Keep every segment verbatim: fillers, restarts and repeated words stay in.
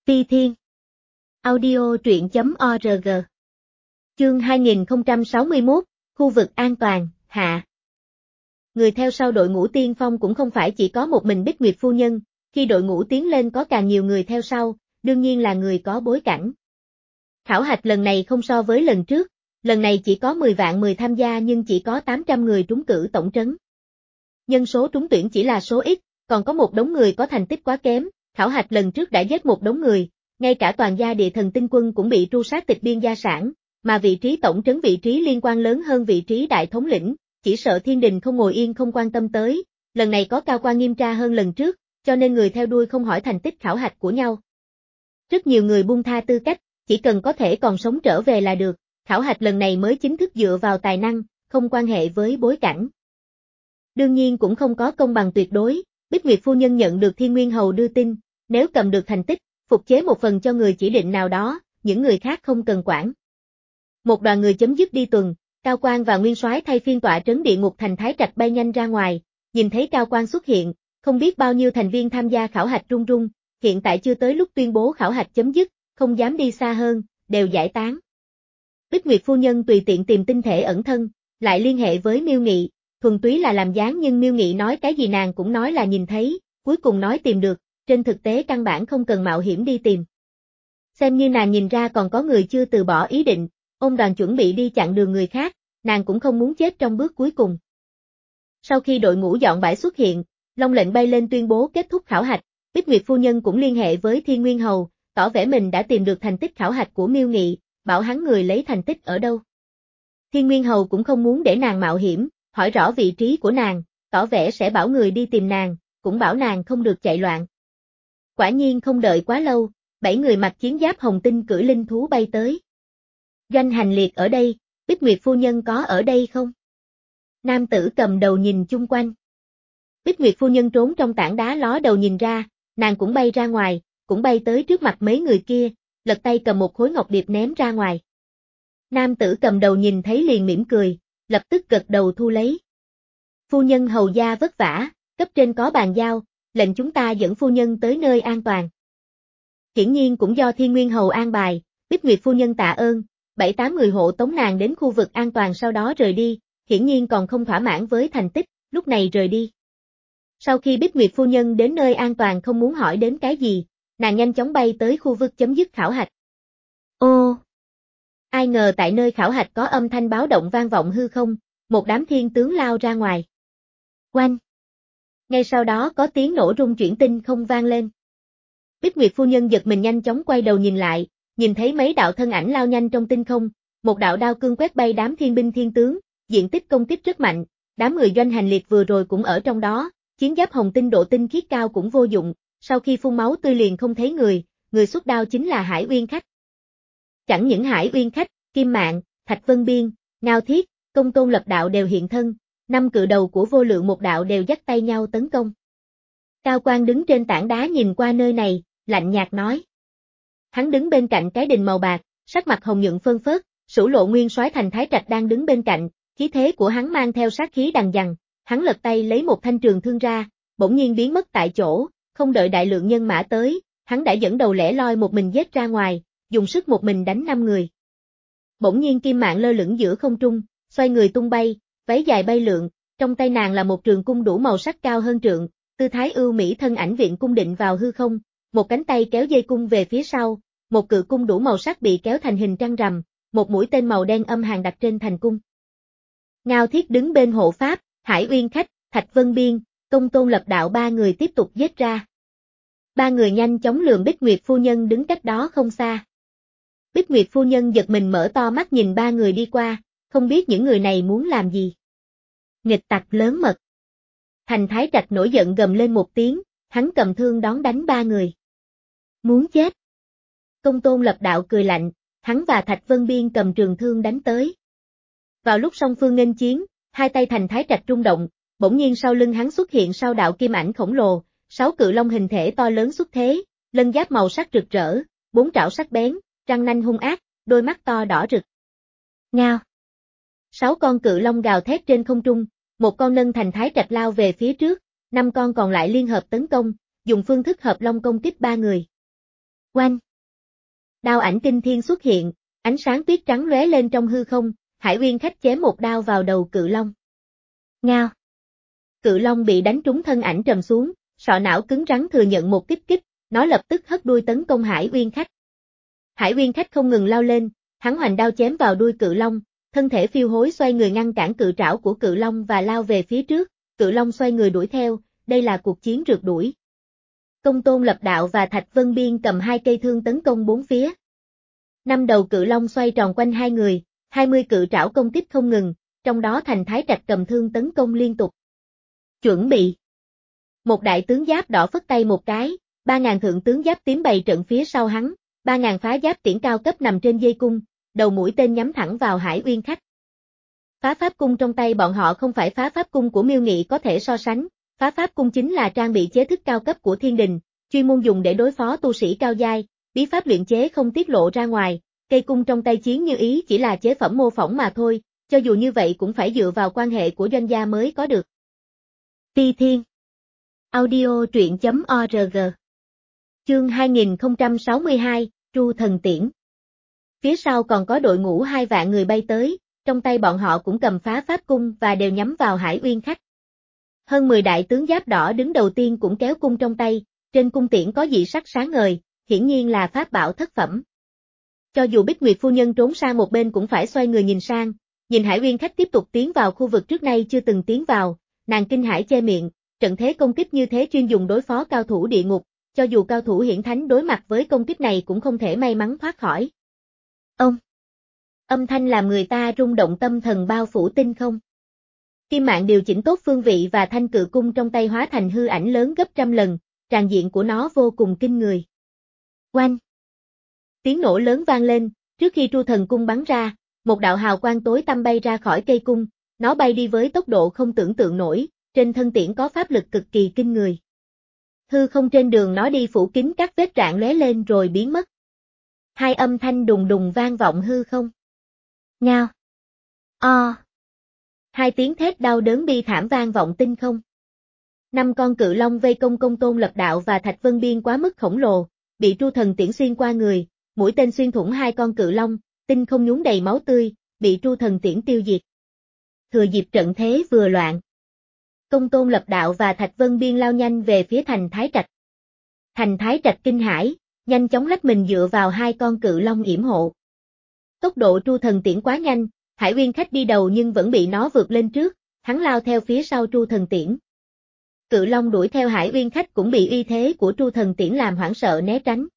Phi Thiên Audio truyện chấm org. Chương hai nghìn không trăm sáu mươi mốt, khu vực an toàn, hạ. Người theo sau đội ngũ tiên phong cũng không phải chỉ có một mình Bích Nguyệt phu nhân, khi đội ngũ tiến lên có càng nhiều người theo sau, đương nhiên là người có bối cảnh. Khảo hạch lần này không so với lần trước, lần này chỉ có mười vạn mười tham gia nhưng chỉ có tám trăm người trúng cử tổng trấn. Nhân số trúng tuyển chỉ là số ít, còn có một đống người có thành tích quá kém, khảo hạch lần trước đã giết một đống người. Ngay cả toàn gia địa thần tinh quân cũng bị tru sát tịch biên gia sản, mà vị trí tổng trấn vị trí liên quan lớn hơn vị trí đại thống lĩnh, chỉ sợ thiên đình không ngồi yên không quan tâm tới, lần này có cao quan nghiêm tra hơn lần trước, cho nên người theo đuôi không hỏi thành tích khảo hạch của nhau. Rất nhiều người buông tha tư cách, chỉ cần có thể còn sống trở về là được, khảo hạch lần này mới chính thức dựa vào tài năng, không quan hệ với bối cảnh. Đương nhiên cũng không có công bằng tuyệt đối, Bích Nguyệt phu nhân nhận được Thiên Nguyên Hầu đưa tin, nếu cầm được thành tích, phục chế một phần cho người chỉ định nào đó, những người khác không cần quản. Một đoàn người chấm dứt đi tuần, Cao Quan và Nguyên Soái thay phiên tọa trấn địa ngục thành Thái Trạch bay nhanh ra ngoài, nhìn thấy Cao Quan xuất hiện, không biết bao nhiêu thành viên tham gia khảo hạch run run, hiện tại chưa tới lúc tuyên bố khảo hạch chấm dứt, không dám đi xa hơn, đều giải tán. Bích Nguyệt phu nhân tùy tiện tìm tinh thể ẩn thân, lại liên hệ với Miêu Nghị, thuần túy là làm dáng nhưng Miêu Nghị nói cái gì nàng cũng nói là nhìn thấy, cuối cùng nói tìm được. Trên thực tế căn bản không cần mạo hiểm đi tìm. Xem như nàng nhìn ra còn có người chưa từ bỏ ý định, ông đoàn chuẩn bị đi chặn đường người khác, nàng cũng không muốn chết trong bước cuối cùng. Sau khi đội ngũ dọn bãi xuất hiện, Long lệnh bay lên tuyên bố kết thúc khảo hạch, Bích Nguyệt phu nhân cũng liên hệ với Thiên Nguyên Hầu, tỏ vẻ mình đã tìm được thành tích khảo hạch của Miêu Nghị, bảo hắn người lấy thành tích ở đâu. Thiên Nguyên Hầu cũng không muốn để nàng mạo hiểm, hỏi rõ vị trí của nàng, tỏ vẻ sẽ bảo người đi tìm nàng, cũng bảo nàng không được chạy loạn. Quả nhiên không đợi quá lâu, bảy người mặc chiến giáp hồng tinh cưỡi linh thú bay tới. Doanh Hành Liệt ở đây, Bích Nguyệt phu nhân có ở đây không? Nam tử cầm đầu nhìn chung quanh. Bích Nguyệt phu nhân trốn trong tảng đá ló đầu nhìn ra, nàng cũng bay ra ngoài, cũng bay tới trước mặt mấy người kia, lật tay cầm một khối ngọc điệp ném ra ngoài. Nam tử cầm đầu nhìn thấy liền mỉm cười, lập tức gật đầu thu lấy. Phu nhân hầu gia vất vả, cấp trên có bàn giao, lệnh chúng ta dẫn phu nhân tới nơi an toàn. Hiển nhiên cũng do Thiên Nguyên Hầu an bài, Bích Nguyệt phu nhân tạ ơn, bảy tám người hộ tống nàng đến khu vực an toàn sau đó rời đi, hiển nhiên còn không thỏa mãn với thành tích, lúc này rời đi. Sau khi Bích Nguyệt phu nhân đến nơi an toàn không muốn hỏi đến cái gì, nàng nhanh chóng bay tới khu vực chấm dứt khảo hạch. Ô! Ai ngờ tại nơi khảo hạch có âm thanh báo động vang vọng hư không, một đám thiên tướng lao ra ngoài. Oanh! Ngay sau đó có tiếng nổ rung chuyển tinh không vang lên. Bích Nguyệt phu nhân giật mình nhanh chóng quay đầu nhìn lại, nhìn thấy mấy đạo thân ảnh lao nhanh trong tinh không, một đạo đao cương quét bay đám thiên binh thiên tướng, diện tích công kích rất mạnh, đám người Doanh Hành Liệt vừa rồi cũng ở trong đó, chiến giáp hồng tinh độ tinh khiết cao cũng vô dụng, sau khi phun máu tươi liền không thấy người, người xuất đao chính là Hải Uyên Khách. Chẳng những Hải Uyên Khách, Kim Mạng, Thạch Vân Biên, Ngao Thiết, Công Tôn Lập đạo đều hiện thân. Năm cự đầu của vô lượng một đạo đều dắt tay nhau tấn công. Cao Quan đứng trên tảng đá nhìn qua nơi này, lạnh nhạt nói. Hắn đứng bên cạnh cái đình màu bạc, sắc mặt hồng nhuận phơn phớt, Sửu Lộ Nguyên Soái thành Thái Trạch đang đứng bên cạnh, khí thế của hắn mang theo sát khí đằng dằng, hắn lật tay lấy một thanh trường thương ra, bỗng nhiên biến mất tại chỗ, không đợi đại lượng nhân mã tới, hắn đã dẫn đầu lẻ loi một mình giết ra ngoài, dùng sức một mình đánh năm người. Bỗng nhiên Kim Mạng lơ lửng giữa không trung, xoay người tung bay. Váy dài bay lượn, trong tay nàng là một trường cung đủ màu sắc cao hơn trượng, tư thái ưu mỹ thân ảnh viện cung định vào hư không, một cánh tay kéo dây cung về phía sau, một cự cung đủ màu sắc bị kéo thành hình trăng rằm, một mũi tên màu đen âm hàn đặt trên thành cung. Ngao Thiết đứng bên hộ pháp, Hải Uyên Khách, Thạch Vân Biên, Công Tôn Lập đạo ba người tiếp tục giết ra. Ba người nhanh chóng lườm Bích Nguyệt phu nhân đứng cách đó không xa. Bích Nguyệt phu nhân giật mình mở to mắt nhìn ba người đi qua, không biết những người này muốn làm gì. Nghịch tặc lớn mật. Thành Thái Trạch nổi giận gầm lên một tiếng, hắn cầm thương đón đánh ba người. Muốn chết. Công Tôn Lập đạo cười lạnh, hắn và Thạch Vân Biên cầm trường thương đánh tới. Vào lúc song phương nghênh chiến, hai tay Thành Thái Trạch rung động, bỗng nhiên sau lưng hắn xuất hiện sau đạo kim ảnh khổng lồ, sáu cự long hình thể to lớn xuất thế, lân giáp màu sắc rực rỡ, bốn trảo sắc bén, răng nanh hung ác, đôi mắt to đỏ rực. Ngao. Sáu con cự long gào thét trên không trung, một con nâng Thành Thái Trạch lao về phía trước, năm con còn lại liên hợp tấn công, dùng phương thức hợp long công kích ba người. Oanh! Đao ảnh kinh thiên xuất hiện, ánh sáng tuyết trắng lóe lên trong hư không, Hải Uyên Khách chém một đao vào đầu cự long. Ngao! Cự long bị đánh trúng thân ảnh trầm xuống, sọ não cứng rắn thừa nhận một kích kích, nó lập tức hất đuôi tấn công Hải Uyên Khách. Hải Uyên Khách không ngừng lao lên, hắn hoành đao chém vào đuôi cự long, thân thể phiêu hối xoay người ngăn cản cự trảo của cự long và lao về phía trước, cự long xoay người đuổi theo, đây là cuộc chiến rượt đuổi. Công Tôn Lập Đạo và Thạch Vân Biên cầm hai cây thương tấn công bốn phía. Năm đầu cự long xoay tròn quanh hai người, hai mươi cự trảo công kích không ngừng, trong đó Thành Thái Trạch cầm thương tấn công liên tục. Chuẩn bị. Một đại tướng giáp đỏ phất tay một cái, ba ngàn thượng tướng giáp tím bày trận phía sau hắn, ba ngàn phá giáp tiễn cao cấp nằm trên dây cung, đầu mũi tên nhắm thẳng vào Hải Uyên Khách. Phá pháp cung trong tay bọn họ không phải phá pháp cung của Miêu Nghị có thể so sánh, phá pháp cung chính là trang bị chế thức cao cấp của thiên đình, chuyên môn dùng để đối phó tu sĩ cao giai, bí pháp luyện chế không tiết lộ ra ngoài, cây cung trong tay Chiến Như Ý chỉ là chế phẩm mô phỏng mà thôi, cho dù như vậy cũng phải dựa vào quan hệ của doanh gia mới có được. Ti Thiên Audio truyện chấm org Chương hai nghìn không trăm sáu mươi hai, Tru Thần Tiễn. Phía sau còn có đội ngũ hai vạn người bay tới, trong tay bọn họ cũng cầm phá pháp cung và đều nhắm vào Hải Uyên Khách. Hơn mười đại tướng giáp đỏ đứng đầu tiên cũng kéo cung trong tay, trên cung tiễn có dị sắc sáng ngời, hiển nhiên là pháp bảo thất phẩm. Cho dù Bích Nguyệt phu nhân trốn sang một bên cũng phải xoay người nhìn sang, nhìn Hải Uyên Khách tiếp tục tiến vào khu vực trước nay chưa từng tiến vào, nàng kinh hãi che miệng, trận thế công kích như thế chuyên dùng đối phó cao thủ địa ngục, cho dù cao thủ hiển thánh đối mặt với công kích này cũng không thể may mắn thoát khỏi. Ông! Âm thanh làm người ta rung động tâm thần bao phủ tinh không. Kim Mạng điều chỉnh tốt phương vị và thanh cự cung trong tay hóa thành hư ảnh lớn gấp trăm lần, tràn diện của nó vô cùng kinh người. Oanh! Tiếng nổ lớn vang lên, trước khi Tru Thần cung bắn ra, một đạo hào quang tối tăm bay ra khỏi cây cung, nó bay đi với tốc độ không tưởng tượng nổi, trên thân tiễn có pháp lực cực kỳ kinh người. Hư không trên đường nó đi phủ kín các vết rạn lóe lên rồi biến mất. Hai âm thanh đùng đùng vang vọng hư không. Ngao! O! Hai tiếng thét đau đớn bi thảm vang vọng tinh không. Năm con cự long vây công Công Tôn Lập Đạo và Thạch Vân Biên quá mức khổng lồ, bị Tru Thần tiễn xuyên qua người, mũi tên xuyên thủng hai con cự long, tinh không nhúng đầy máu tươi, bị Tru Thần tiễn tiêu diệt. Thừa dịp trận thế vừa loạn, Công Tôn Lập Đạo và Thạch Vân Biên lao nhanh về phía Thành Thái Trạch. Thành Thái Trạch kinh hãi, nhanh chóng lách mình dựa vào hai con cự long yểm hộ. Tốc độ Tru Thần tiễn quá nhanh, Hải Uyên Khách đi đầu nhưng vẫn bị nó vượt lên trước, hắn lao theo phía sau Tru Thần tiễn. Cự long đuổi theo Hải Uyên Khách cũng bị uy thế của Tru Thần tiễn làm hoảng sợ né tránh.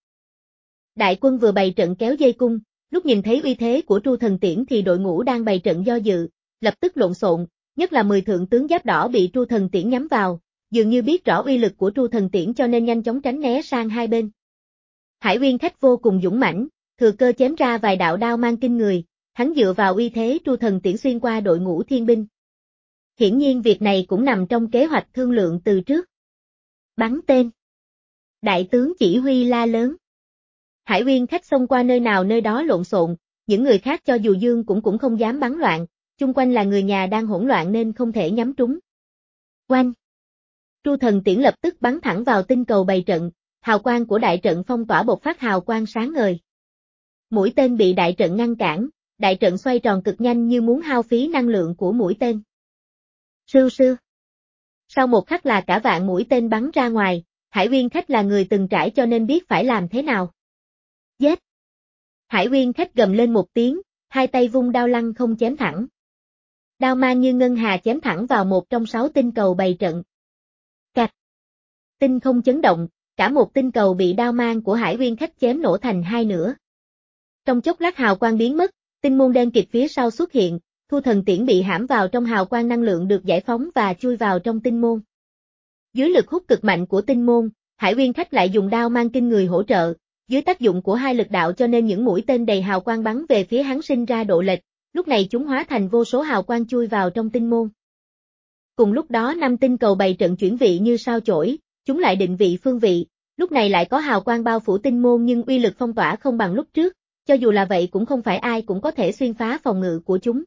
Đại quân vừa bày trận kéo dây cung, lúc nhìn thấy uy thế của Tru Thần tiễn thì đội ngũ đang bày trận do dự, lập tức lộn xộn, nhất là mười thượng tướng giáp đỏ bị Tru Thần tiễn nhắm vào, dường như biết rõ uy lực của Tru Thần tiễn cho nên nhanh chóng tránh né sang hai bên. Hải Uyên Khách vô cùng dũng mãnh, thừa cơ chém ra vài đạo đao mang kinh người, hắn dựa vào uy thế Tru Thần tiễn xuyên qua đội ngũ thiên binh. Hiển nhiên việc này cũng nằm trong kế hoạch thương lượng từ trước. Bắn tên. Đại tướng chỉ huy la lớn. Hải Uyên Khách xông qua nơi nào nơi đó lộn xộn, những người khác cho dù dương cũng cũng không dám bắn loạn, chung quanh là người nhà đang hỗn loạn nên không thể nhắm trúng. Oanh! Tru Thần tiễn lập tức bắn thẳng vào tinh cầu bày trận, hào quang của đại trận phong tỏa bộc phát hào quang sáng ngời. Mũi tên bị đại trận ngăn cản, đại trận xoay tròn cực nhanh như muốn hao phí năng lượng của mũi tên. Sưu sưu. Sau một khắc là cả vạn mũi tên bắn ra ngoài, Hải Uyên Khách là người từng trải cho nên biết phải làm thế nào. Giết! Hải Uyên Khách gầm lên một tiếng, hai tay vung đao lăng không chém thẳng. Đao mang như ngân hà chém thẳng vào một trong sáu tinh cầu bày trận. Cạch! Tinh không chấn động, cả một tinh cầu bị đao mang của Hải Uyên Khách chém nổ thành hai nửa. Trong chốc lát hào quang biến mất, tinh môn đen kịt phía sau xuất hiện, Thu Thần tiễn bị hãm vào trong hào quang năng lượng được giải phóng và chui vào trong tinh môn. Dưới lực hút cực mạnh của tinh môn, Hải Uyên Khách lại dùng đao mang kinh người hỗ trợ, dưới tác dụng của hai lực đạo cho nên những mũi tên đầy hào quang bắn về phía hắn sinh ra độ lệch, lúc này chúng hóa thành vô số hào quang chui vào trong tinh môn. Cùng lúc đó năm tinh cầu bày trận chuyển vị như sao chổi, chúng lại định vị phương vị, lúc này lại có hào quang bao phủ tinh môn nhưng uy lực phong tỏa không bằng lúc trước, cho dù là vậy cũng không phải ai cũng có thể xuyên phá phòng ngự của chúng.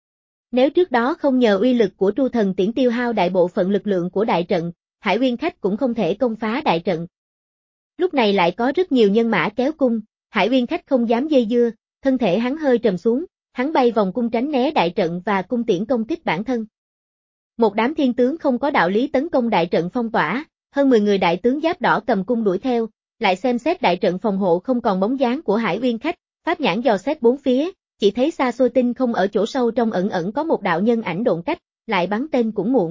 Nếu trước đó không nhờ uy lực của Tru Thần tiễn tiêu hao đại bộ phận lực lượng của đại trận, Hải Uyên Khách cũng không thể công phá đại trận. Lúc này lại có rất nhiều nhân mã kéo cung, Hải Uyên Khách không dám dây dưa, thân thể hắn hơi trầm xuống, hắn bay vòng cung tránh né đại trận và cung tiễn công kích bản thân. Một đám thiên tướng không có đạo lý tấn công đại trận phong tỏa, hơn mười người đại tướng giáp đỏ cầm cung đuổi theo, lại xem xét đại trận phòng hộ không còn bóng dáng của Hải Uyên Khách, pháp nhãn dò xét bốn phía, chỉ thấy xa xôi tinh không ở chỗ sâu trong ẩn ẩn có một đạo nhân ảnh độn cách, lại bắn tên cũng muộn.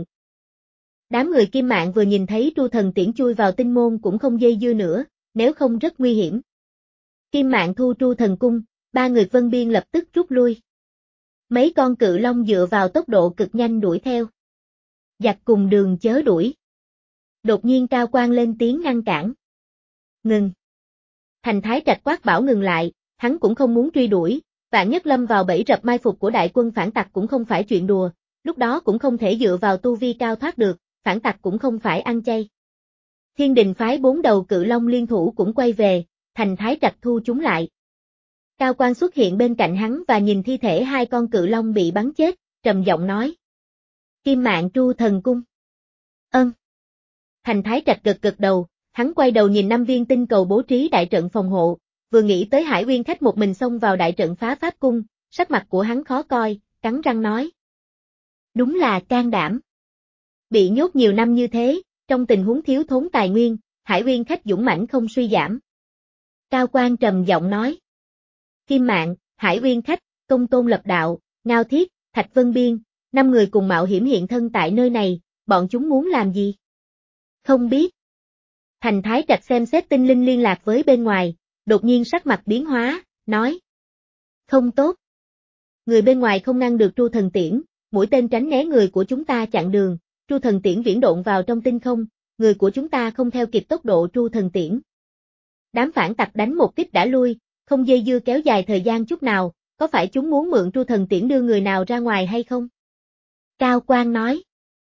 Đám người Kim Mạng vừa nhìn thấy Tru Thần Tiễn chui vào tinh môn cũng không dây dưa nữa, nếu không rất nguy hiểm. Kim Mạng thu Tru Thần Cung, ba người Vân Biên lập tức rút lui. Mấy con cự long dựa vào tốc độ cực nhanh đuổi theo. Giặc cùng đường chớ đuổi. Đột nhiên Cao Quang lên tiếng ngăn cản. Ngừng. Thành Thái Trạch quát bảo ngừng lại, hắn cũng không muốn truy đuổi, vạn nhất lâm vào bẫy rập mai phục của đại quân phản tặc cũng không phải chuyện đùa, lúc đó cũng không thể dựa vào tu vi cao thoát được, phản tặc cũng không phải ăn chay. Thiên Đình phái bốn đầu cự long liên thủ cũng quay về, Thành Thái Trạch thu chúng lại. Cao Quang xuất hiện bên cạnh hắn và nhìn thi thể hai con cự long bị bắn chết, trầm giọng nói. Kim Mạng Tru Thần Cung. Ân. Thành Thái Trạch gật gật đầu, hắn quay đầu nhìn năm viên tinh cầu bố trí đại trận phòng hộ, vừa nghĩ tới Hải Uyên Khách một mình xông vào đại trận phá pháp cung, sắc mặt của hắn khó coi, cắn răng nói. Đúng là can đảm. Bị nhốt nhiều năm như thế, trong tình huống thiếu thốn tài nguyên, Hải Uyên Khách dũng mãnh không suy giảm. Cao Quang trầm giọng nói. Kim Mạng, Hải Uyên Khách, Công Tôn Lập Đạo, Ngao Thiết, Thạch Vân Biên, năm người cùng mạo hiểm hiện thân tại nơi này, bọn chúng muốn làm gì? Không biết. Thành Thái Trạch xem xét tinh linh liên lạc với bên ngoài, đột nhiên sắc mặt biến hóa, nói. Không tốt. Người bên ngoài không ngăn được Tru Thần Tiễn, mũi tên tránh né người của chúng ta chặn đường, Tru Thần Tiễn viễn độn vào trong tinh không, người của chúng ta không theo kịp tốc độ Tru Thần Tiễn. Đám phản tặc đánh một kích đã lui, không dây dưa kéo dài thời gian chút nào, có phải chúng muốn mượn Tru Thần Tiễn đưa người nào ra ngoài hay không? Cao Quang nói.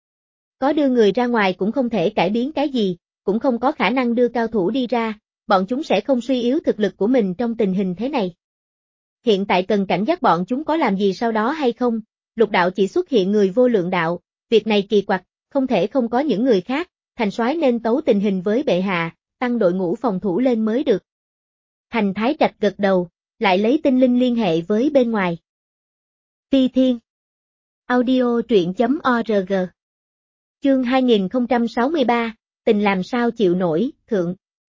Có đưa người ra ngoài cũng không thể cải biến cái gì, cũng không có khả năng đưa cao thủ đi ra, bọn chúng sẽ không suy yếu thực lực của mình trong tình hình thế này. Hiện tại cần cảnh giác bọn chúng có làm gì sau đó hay không, Lục Đạo chỉ xuất hiện người vô lượng đạo, việc này kỳ quặc, không thể không có những người khác, Thành soái nên tấu tình hình với bệ hạ, tăng đội ngũ phòng thủ lên mới được. Thành Thái Trạch gật đầu, lại lấy tinh linh liên hệ với bên ngoài. Phi Thiên Audio truyện chấm org Chương hai nghìn không trăm sáu mươi ba, tình làm sao chịu nổi, thượng.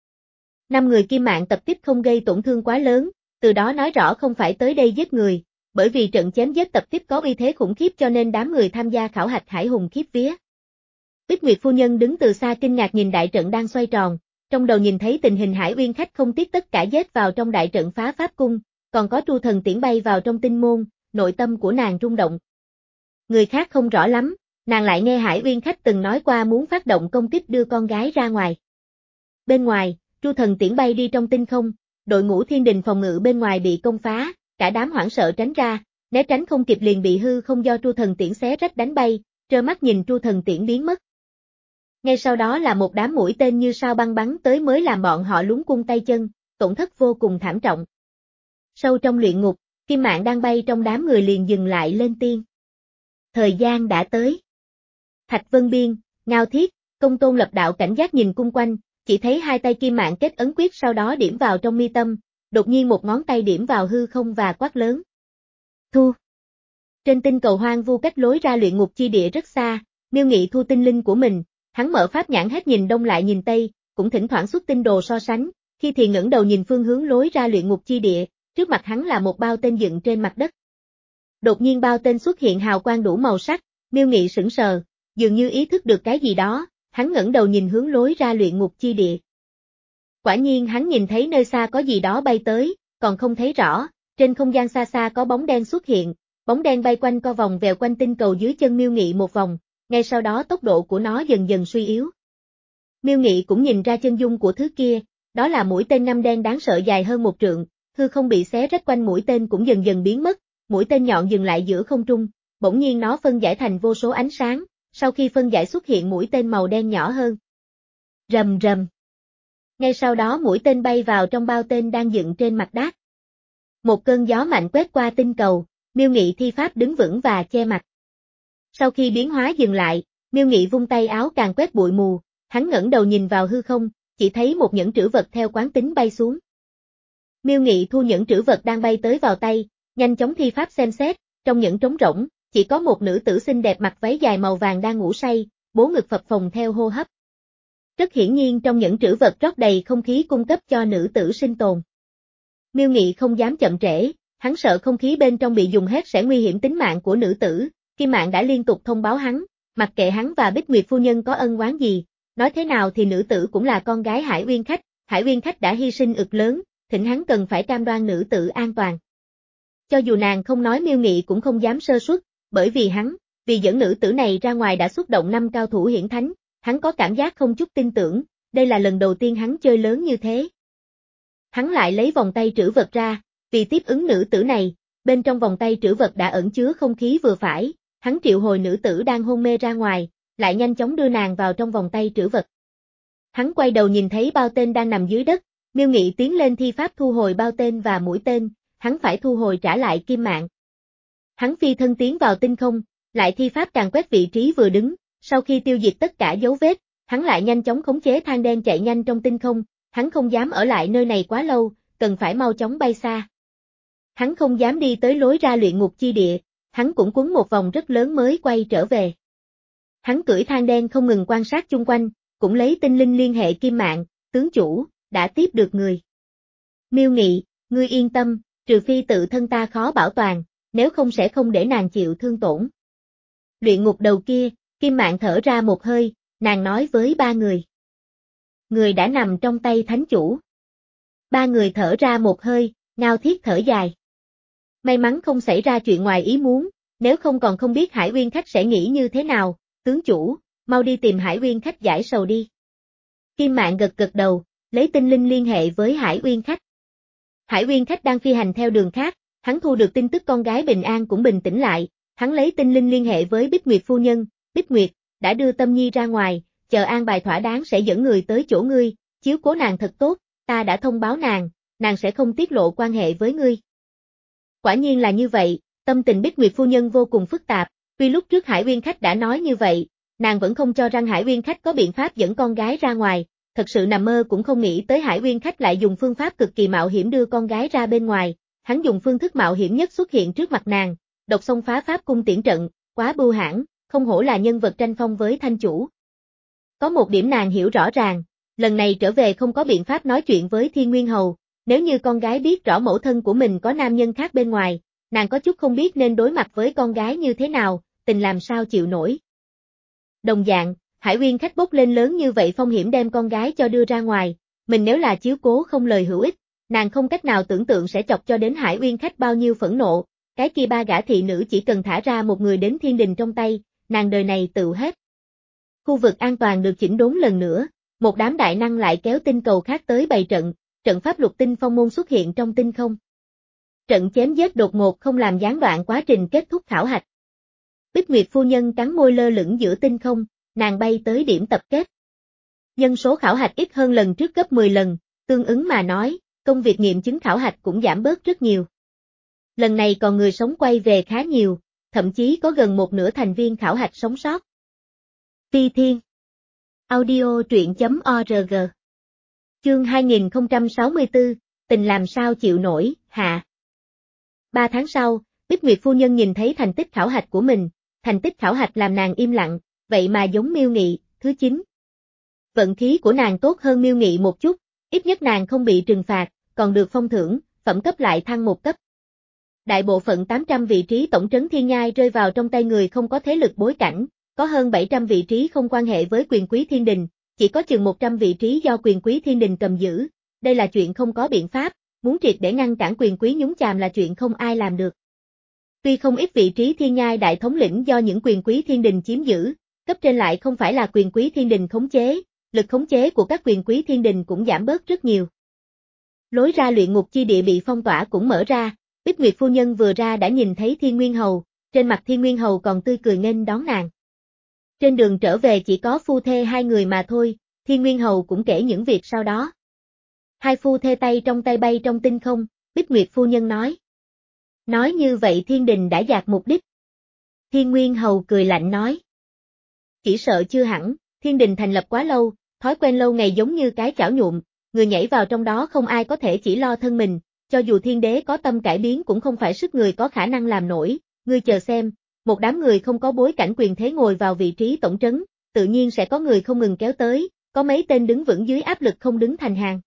Năm người Kim Mạng tập kích không gây tổn thương quá lớn, từ đó nói rõ không phải tới đây giết người, bởi vì trận chém giết tập kích có uy thế khủng khiếp cho nên đám người tham gia khảo hạch hải hùng khiếp vía. Bích Nguyệt phu nhân đứng từ xa kinh ngạc nhìn đại trận đang xoay tròn, trong đầu nhìn thấy tình hình Hải Uyên Khách không tiếc tất cả giết vào trong đại trận phá pháp cung, còn có Tru Thần Tiễn bay vào trong tinh môn, nội tâm của nàng rung động. Người khác không rõ lắm, nàng lại nghe Hải Uyên Khách từng nói qua muốn phát động công kích đưa con gái ra ngoài. Bên ngoài, Tru Thần Tiễn bay đi trong tinh không, đội ngũ Thiên Đình phòng ngự bên ngoài bị công phá, cả đám hoảng sợ tránh ra, né tránh không kịp liền bị hư không do Tru Thần Tiễn xé rách đánh bay, trơ mắt nhìn Tru Thần Tiễn biến mất. Ngay sau đó là một đám mũi tên như sao băng bắn tới mới làm bọn họ luống cuống tay chân, tổn thất vô cùng thảm trọng. Sâu trong luyện ngục, Kim Mạng đang bay trong đám người liền dừng lại lên tiếng. Thời gian đã tới. Thạch Vân Biên, Ngao Thiết, Công Tôn Lập Đạo cảnh giác nhìn cung quanh, chỉ thấy hai tay Kim Mạng kết ấn quyết sau đó điểm vào trong mi tâm, đột nhiên một ngón tay điểm vào hư không và quát lớn. Thu. Trên tinh cầu hoang vu cách lối ra luyện ngục chi địa rất xa, Miêu Nghị thu tinh linh của mình, hắn mở pháp nhãn hết nhìn đông lại nhìn tây, cũng thỉnh thoảng xuất tinh đồ so sánh, khi thì ngẩng đầu nhìn phương hướng lối ra luyện ngục chi địa, trước mặt hắn là một bao tên dựng trên mặt đất. Đột nhiên bao tên xuất hiện hào quang đủ màu sắc, Miêu Nghị sững sờ, dường như ý thức được cái gì đó, hắn ngẩng đầu nhìn hướng lối ra luyện ngục chi địa. Quả nhiên hắn nhìn thấy nơi xa có gì đó bay tới, còn không thấy rõ, trên không gian xa xa có bóng đen xuất hiện, bóng đen bay quanh co vòng vèo quanh tinh cầu dưới chân Miêu Nghị một vòng, ngay sau đó tốc độ của nó dần dần suy yếu. Miêu Nghị cũng nhìn ra chân dung của thứ kia, đó là mũi tên ngăm đen đáng sợ dài hơn một trượng, hư không bị xé rách quanh mũi tên cũng dần dần biến mất, mũi tên nhọn dừng lại giữa không trung, bỗng nhiên nó phân giải thành vô số ánh sáng, sau khi phân giải xuất hiện mũi tên màu đen nhỏ hơn. Rầm rầm. Ngay sau đó mũi tên bay vào trong bao tên đang dựng trên mặt đát. Một cơn gió mạnh quét qua tinh cầu, Miêu Nghị thi pháp đứng vững và che mặt. Sau khi biến hóa dừng lại, Miêu Nghị vung tay áo càng quét bụi mù, hắn ngẩng đầu nhìn vào hư không, chỉ thấy một nhẫn trữ vật theo quán tính bay xuống. Miêu Nghị thu nhẫn trữ vật đang bay tới vào tay, nhanh chóng thi pháp xem xét, trong nhẫn trống rỗng, chỉ có một nữ tử xinh đẹp mặc váy dài màu vàng đang ngủ say, bố ngực phập phồng theo hô hấp. Rất hiển nhiên trong nhẫn trữ vật rót đầy không khí cung cấp cho nữ tử sinh tồn. Miêu Nghị không dám chậm trễ, hắn sợ không khí bên trong bị dùng hết sẽ nguy hiểm tính mạng của nữ tử, Kim Mạn đã liên tục thông báo hắn, mặc kệ hắn và Bích Nguyệt phu nhân có ân oán gì, nói thế nào thì nữ tử cũng là con gái Hải Uyên Khách, Hải Uyên Khách đã hy sinh ực lớn, thỉnh hắn cần phải cam đoan nữ tử an toàn. Cho dù nàng không nói Miêu Nghị cũng không dám sơ suất, bởi vì hắn, vì dẫn nữ tử này ra ngoài đã xuất động năm cao thủ hiển thánh, hắn có cảm giác không chút tin tưởng, đây là lần đầu tiên hắn chơi lớn như thế. Hắn lại lấy vòng tay trữ vật ra, vì tiếp ứng nữ tử này, bên trong vòng tay trữ vật đã ẩn chứa không khí vừa phải, hắn triệu hồi nữ tử đang hôn mê ra ngoài, lại nhanh chóng đưa nàng vào trong vòng tay trữ vật. Hắn quay đầu nhìn thấy bao tên đang nằm dưới đất, Miêu Nghị tiến lên thi pháp thu hồi bao tên và mũi tên, hắn phải thu hồi trả lại Kim Mạn. Hắn phi thân tiến vào tinh không, lại thi pháp càn quét vị trí vừa đứng, sau khi tiêu diệt tất cả dấu vết, hắn lại nhanh chóng khống chế than đen chạy nhanh trong tinh không, hắn không dám ở lại nơi này quá lâu, cần phải mau chóng bay xa. Hắn không dám đi tới lối ra luyện ngục chi địa, hắn cũng quấn một vòng rất lớn mới quay trở về. Hắn cưỡi than đen không ngừng quan sát chung quanh, cũng lấy tinh linh liên hệ Kim Mạn, tướng chủ, đã tiếp được người. Miêu Nghị, ngươi yên tâm, trừ phi tự thân ta khó bảo toàn, nếu không sẽ không để nàng chịu thương tổn. Luyện ngục đầu kia, Kim Mạn thở ra một hơi, nàng nói với ba người. Người đã nằm trong tay thánh chủ. Ba người thở ra một hơi, ngao thiết thở dài. May mắn không xảy ra chuyện ngoài ý muốn, nếu không còn không biết Hải Uyên Khách sẽ nghĩ như thế nào, tướng chủ, mau đi tìm Hải Uyên Khách giải sầu đi. Kim Mạn gật gật đầu, lấy tinh linh liên hệ với Hải Uyên Khách. Hải Uyên Khách đang phi hành theo đường khác, hắn thu được tin tức con gái bình an cũng bình tĩnh lại, hắn lấy tinh linh liên hệ với Bích Nguyệt phu nhân, Bích Nguyệt, đã đưa Tâm Nhi ra ngoài, chờ an bài thỏa đáng sẽ dẫn người tới chỗ ngươi, chiếu cố nàng thật tốt, ta đã thông báo nàng, nàng sẽ không tiết lộ quan hệ với ngươi. Quả nhiên là như vậy, tâm tình Bích Nguyệt phu nhân vô cùng phức tạp, tuy lúc trước Hải Uyên Khách đã nói như vậy, nàng vẫn không cho rằng Hải Uyên Khách có biện pháp dẫn con gái ra ngoài, thật sự nằm mơ cũng không nghĩ tới Hải Uyên Khách lại dùng phương pháp cực kỳ mạo hiểm đưa con gái ra bên ngoài, hắn dùng phương thức mạo hiểm nhất xuất hiện trước mặt nàng, độc xông phá pháp cung tiễn trận, quá bưu hãn, không hổ là nhân vật tranh phong với thanh chủ. Có một điểm nàng hiểu rõ ràng, lần này trở về không có biện pháp nói chuyện với Thiên Nguyên Hầu, nếu như con gái biết rõ mẫu thân của mình có nam nhân khác bên ngoài, nàng có chút không biết nên đối mặt với con gái như thế nào, tình làm sao chịu nổi. Đồng dạng, Hải Uyên Khách bốc lên lớn như vậy phong hiểm đem con gái cho đưa ra ngoài, mình nếu là chiếu cố không lời hữu ích, nàng không cách nào tưởng tượng sẽ chọc cho đến Hải Uyên Khách bao nhiêu phẫn nộ, cái kia ba gã thị nữ chỉ cần thả ra một người đến thiên đình trong tay, nàng đời này tự hết. Khu vực an toàn được chỉnh đốn lần nữa, một đám đại năng lại kéo tinh cầu khác tới bày trận, trận pháp lục tinh phong môn xuất hiện trong tinh không. Trận chém giết đột ngột không làm gián đoạn quá trình kết thúc khảo hạch. Bích Nguyệt phu nhân cắn môi lơ lửng giữa tinh không, nàng bay tới điểm tập kết. Nhân số khảo hạch ít hơn lần trước gấp mười lần, tương ứng mà nói, công việc nghiệm chứng khảo hạch cũng giảm bớt rất nhiều. Lần này còn người sống quay về khá nhiều, thậm chí có gần một nửa thành viên khảo hạch sống sót. Phi Thiên Audio truyện chấm org Chương hai nghìn không trăm sáu mươi tư, tình làm sao chịu nổi, hạ. Ba tháng sau, Bích Nguyệt phu nhân nhìn thấy thành tích khảo hạch của mình, thành tích khảo hạch làm nàng im lặng, vậy mà giống Miêu Nghị, thứ chín. Vận khí của nàng tốt hơn Miêu Nghị một chút, ít nhất nàng không bị trừng phạt, còn được phong thưởng, phẩm cấp lại thăng một cấp. Đại bộ phận tám trăm vị trí tổng trấn thiên nhai rơi vào trong tay người không có thế lực bối cảnh, có hơn bảy trăm vị trí không quan hệ với quyền quý thiên đình, chỉ có chừng một trăm vị trí do quyền quý thiên đình cầm giữ, đây là chuyện không có biện pháp, muốn triệt để ngăn cản quyền quý nhúng chàm là chuyện không ai làm được. Tuy không ít vị trí thiên nhai đại thống lĩnh do những quyền quý thiên đình chiếm giữ, cấp trên lại không phải là quyền quý thiên đình khống chế, lực khống chế của các quyền quý thiên đình cũng giảm bớt rất nhiều. Lối ra luyện ngục chi địa bị phong tỏa cũng mở ra, Bích Nguyệt phu nhân vừa ra đã nhìn thấy Thiên Nguyên Hầu, trên mặt Thiên Nguyên Hầu còn tươi cười nghênh đón nàng. Trên đường trở về chỉ có phu thê hai người mà thôi, Thiên Nguyên Hầu cũng kể những việc sau đó. Hai phu thê tay trong tay bay trong tinh không, Bích Nguyệt phu nhân nói. Nói như vậy thiên đình đã đạt mục đích. Thiên Nguyên Hầu cười lạnh nói. Chỉ sợ chưa hẳn, thiên đình thành lập quá lâu, thói quen lâu ngày giống như cái chảo nhuộm, người nhảy vào trong đó không ai có thể chỉ lo thân mình, cho dù thiên đế có tâm cải biến cũng không phải sức người có khả năng làm nổi, ngươi chờ xem, một đám người không có bối cảnh quyền thế ngồi vào vị trí tổng trấn, tự nhiên sẽ có người không ngừng kéo tới, có mấy tên đứng vững dưới áp lực không đứng thành hàng.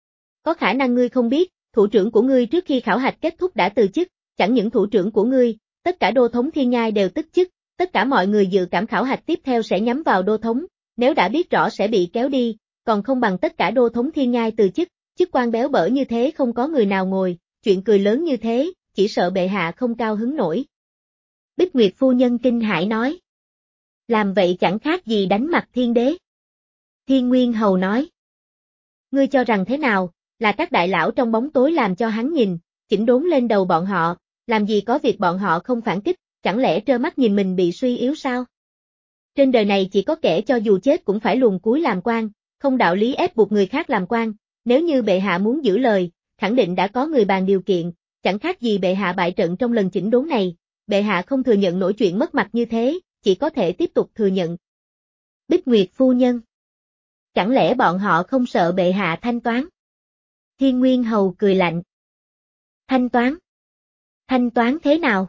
Có khả năng ngươi không biết, thủ trưởng của ngươi trước khi khảo hạch kết thúc đã từ chức, chẳng những thủ trưởng của ngươi, tất cả đô thống thiên nhai đều tức chức, tất cả mọi người dự cảm khảo hạch tiếp theo sẽ nhắm vào đô thống, nếu đã biết rõ sẽ bị kéo đi, còn không bằng tất cả đô thống thiên nhai từ chức, chức quan béo bở như thế không có người nào ngồi, chuyện cười lớn như thế, chỉ sợ bệ hạ không cao hứng nổi. Bích Nguyệt phu nhân kinh hãi nói. Làm vậy chẳng khác gì đánh mặt thiên đế. Thiên Nguyên Hầu nói. Ngươi cho rằng thế nào, là các đại lão trong bóng tối làm cho hắn nhìn, chỉnh đốn lên đầu bọn họ, làm gì có việc bọn họ không phản kích, chẳng lẽ trơ mắt nhìn mình bị suy yếu sao? Trên đời này chỉ có kẻ cho dù chết cũng phải luồn cúi làm quan, không đạo lý ép buộc người khác làm quan, nếu như bệ hạ muốn giữ lời, khẳng định đã có người bàn điều kiện, chẳng khác gì bệ hạ bại trận trong lần chỉnh đốn này, bệ hạ không thừa nhận nổi chuyện mất mặt như thế, chỉ có thể tiếp tục thừa nhận. Bích Nguyệt phu nhân. Chẳng lẽ bọn họ không sợ bệ hạ thanh toán? Thiên Nguyên Hầu cười lạnh. Thanh toán? Thanh toán thế nào?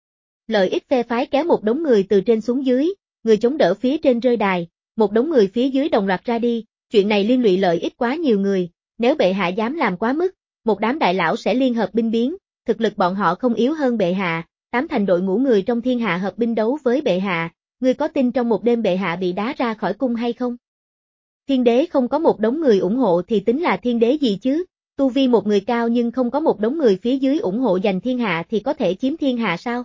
Lợi ích phe phái kéo một đống người từ trên xuống dưới, người chống đỡ phía trên rơi đài, một đống người phía dưới đồng loạt ra đi, chuyện này liên lụy lợi ích quá nhiều người, nếu bệ hạ dám làm quá mức, một đám đại lão sẽ liên hợp binh biến, thực lực bọn họ không yếu hơn bệ hạ, tám thành đội ngũ người trong thiên hạ hợp binh đấu với bệ hạ, ngươi có tin trong một đêm bệ hạ bị đá ra khỏi cung hay không? Thiên đế không có một đống người ủng hộ thì tính là thiên đế gì chứ, tu vi một người cao nhưng không có một đống người phía dưới ủng hộ giành thiên hạ thì có thể chiếm thiên hạ sao?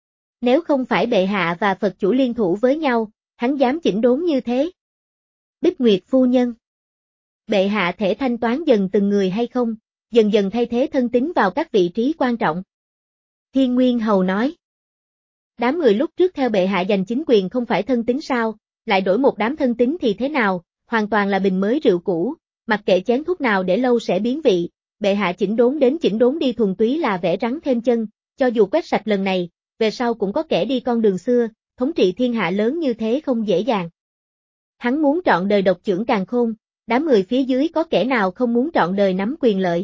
Nếu không phải bệ hạ và Phật chủ liên thủ với nhau, hắn dám chỉnh đốn như thế. Bích Nguyệt phu nhân. Bệ hạ thể thanh toán dần từng người hay không, dần dần thay thế thân tín vào các vị trí quan trọng. Thiên Nguyên Hầu nói. Đám người lúc trước theo bệ hạ giành chính quyền không phải thân tín sao, lại đổi một đám thân tín thì thế nào, hoàn toàn là bình mới rượu cũ, mặc kệ chén thuốc nào để lâu sẽ biến vị, bệ hạ chỉnh đốn đến chỉnh đốn đi thuần túy là vẽ rắn thêm chân, cho dù quét sạch lần này, về sau cũng có kẻ đi con đường xưa, thống trị thiên hạ lớn như thế không dễ dàng. Hắn muốn trọn đời độc chưởng càn khôn, đám người phía dưới có kẻ nào không muốn trọn đời nắm quyền lợi?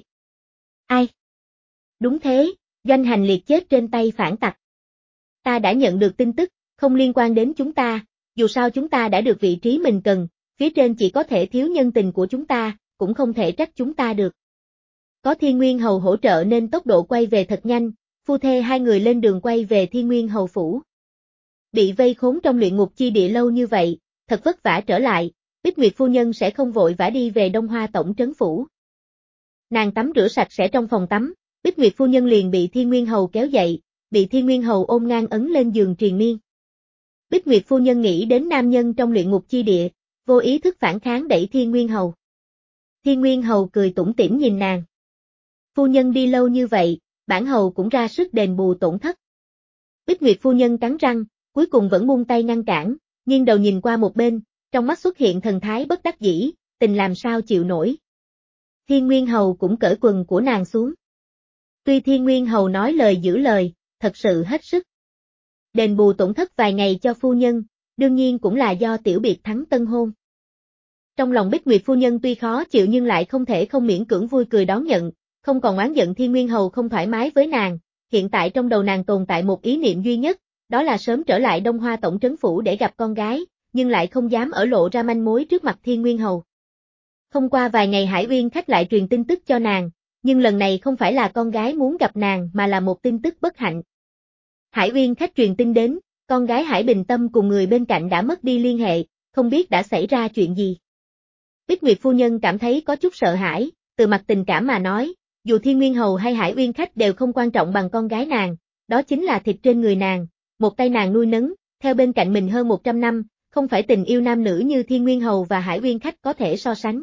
Ai? Đúng thế, doanh hành liệt chết trên tay phản tặc. Ta đã nhận được tin tức, không liên quan đến chúng ta, dù sao chúng ta đã được vị trí mình cần, phía trên chỉ có thể thiếu nhân tình của chúng ta, cũng không thể trách chúng ta được. Có Thiên Nguyên Hầu hỗ trợ nên tốc độ quay về thật nhanh, phu thê hai người lên đường quay về Thiên Nguyên Hầu phủ. Bị vây khốn trong luyện ngục chi địa lâu như vậy, thật vất vả trở lại, Bích Nguyệt phu nhân sẽ không vội vã đi về Đông Hoa tổng trấn phủ. Nàng tắm rửa sạch sẽ trong phòng tắm, Bích Nguyệt phu nhân liền bị Thiên Nguyên Hầu kéo dậy, bị Thiên Nguyên Hầu ôm ngang ấn lên giường triền miên. Bích Nguyệt phu nhân nghĩ đến nam nhân trong luyện ngục chi địa, vô ý thức phản kháng đẩy Thiên Nguyên Hầu. Thiên Nguyên Hầu cười tủm tỉm nhìn nàng. Phu nhân đi lâu như vậy, bản hầu cũng ra sức đền bù tổn thất. Bích Nguyệt phu nhân cắn răng, cuối cùng vẫn buông tay ngăn cản, nghiêng đầu nhìn qua một bên, trong mắt xuất hiện thần thái bất đắc dĩ, tình làm sao chịu nổi. Thiên Nguyên Hầu cũng cởi quần của nàng xuống. Tuy Thiên Nguyên Hầu nói lời giữ lời, thật sự hết sức. Đền bù tổn thất vài ngày cho phu nhân, đương nhiên cũng là do tiểu biệt thắng tân hôn. Trong lòng Bích Nguyệt phu nhân tuy khó chịu nhưng lại không thể không miễn cưỡng vui cười đón nhận, không còn oán giận Thiên Nguyên Hầu không thoải mái với nàng, hiện tại trong đầu nàng tồn tại một ý niệm duy nhất, đó là sớm trở lại Đông Hoa tổng trấn phủ để gặp con gái, nhưng lại không dám ở lộ ra manh mối trước mặt Thiên Nguyên Hầu. Không qua vài ngày Hải Uyên Khách lại truyền tin tức cho nàng, nhưng lần này không phải là con gái muốn gặp nàng mà là một tin tức bất hạnh. Hải Uyên Khách truyền tin đến, con gái Hải Bình Tâm cùng người bên cạnh đã mất đi liên hệ, không biết đã xảy ra chuyện gì. Bích Nguyệt phu nhân cảm thấy có chút sợ hãi, từ mặt tình cảm mà nói, dù Thiên Nguyên Hầu hay Hải Uyên Khách đều không quan trọng bằng con gái nàng, đó chính là thịt trên người nàng, một tay nàng nuôi nấng, theo bên cạnh mình hơn một trăm năm, không phải tình yêu nam nữ như Thiên Nguyên Hầu và Hải Uyên Khách có thể so sánh.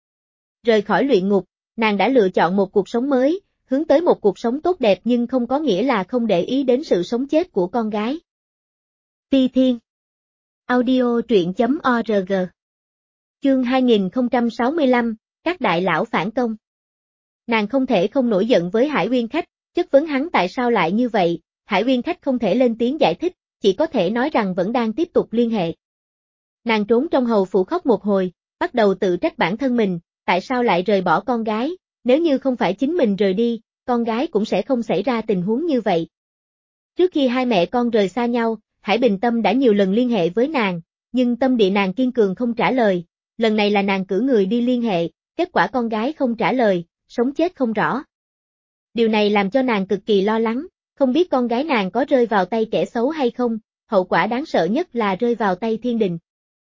Rời khỏi luyện ngục, nàng đã lựa chọn một cuộc sống mới, hướng tới một cuộc sống tốt đẹp nhưng không có nghĩa là không để ý đến sự sống chết của con gái. Phi Thiên Audio truyện chấm org Chương hai nghìn không trăm sáu mươi lăm, các đại lão phản công. Nàng không thể không nổi giận với Hải Uyên Khách, chất vấn hắn tại sao lại như vậy, Hải Uyên Khách không thể lên tiếng giải thích, chỉ có thể nói rằng vẫn đang tiếp tục liên hệ. Nàng trốn trong hầu phủ khóc một hồi, bắt đầu tự trách bản thân mình, tại sao lại rời bỏ con gái, nếu như không phải chính mình rời đi, con gái cũng sẽ không xảy ra tình huống như vậy. Trước khi hai mẹ con rời xa nhau, Hải Bình Tâm đã nhiều lần liên hệ với nàng, nhưng tâm địa nàng kiên cường không trả lời, lần này là nàng cử người đi liên hệ, kết quả con gái không trả lời, sống chết không rõ. Điều này làm cho nàng cực kỳ lo lắng, không biết con gái nàng có rơi vào tay kẻ xấu hay không, hậu quả đáng sợ nhất là rơi vào tay thiên đình.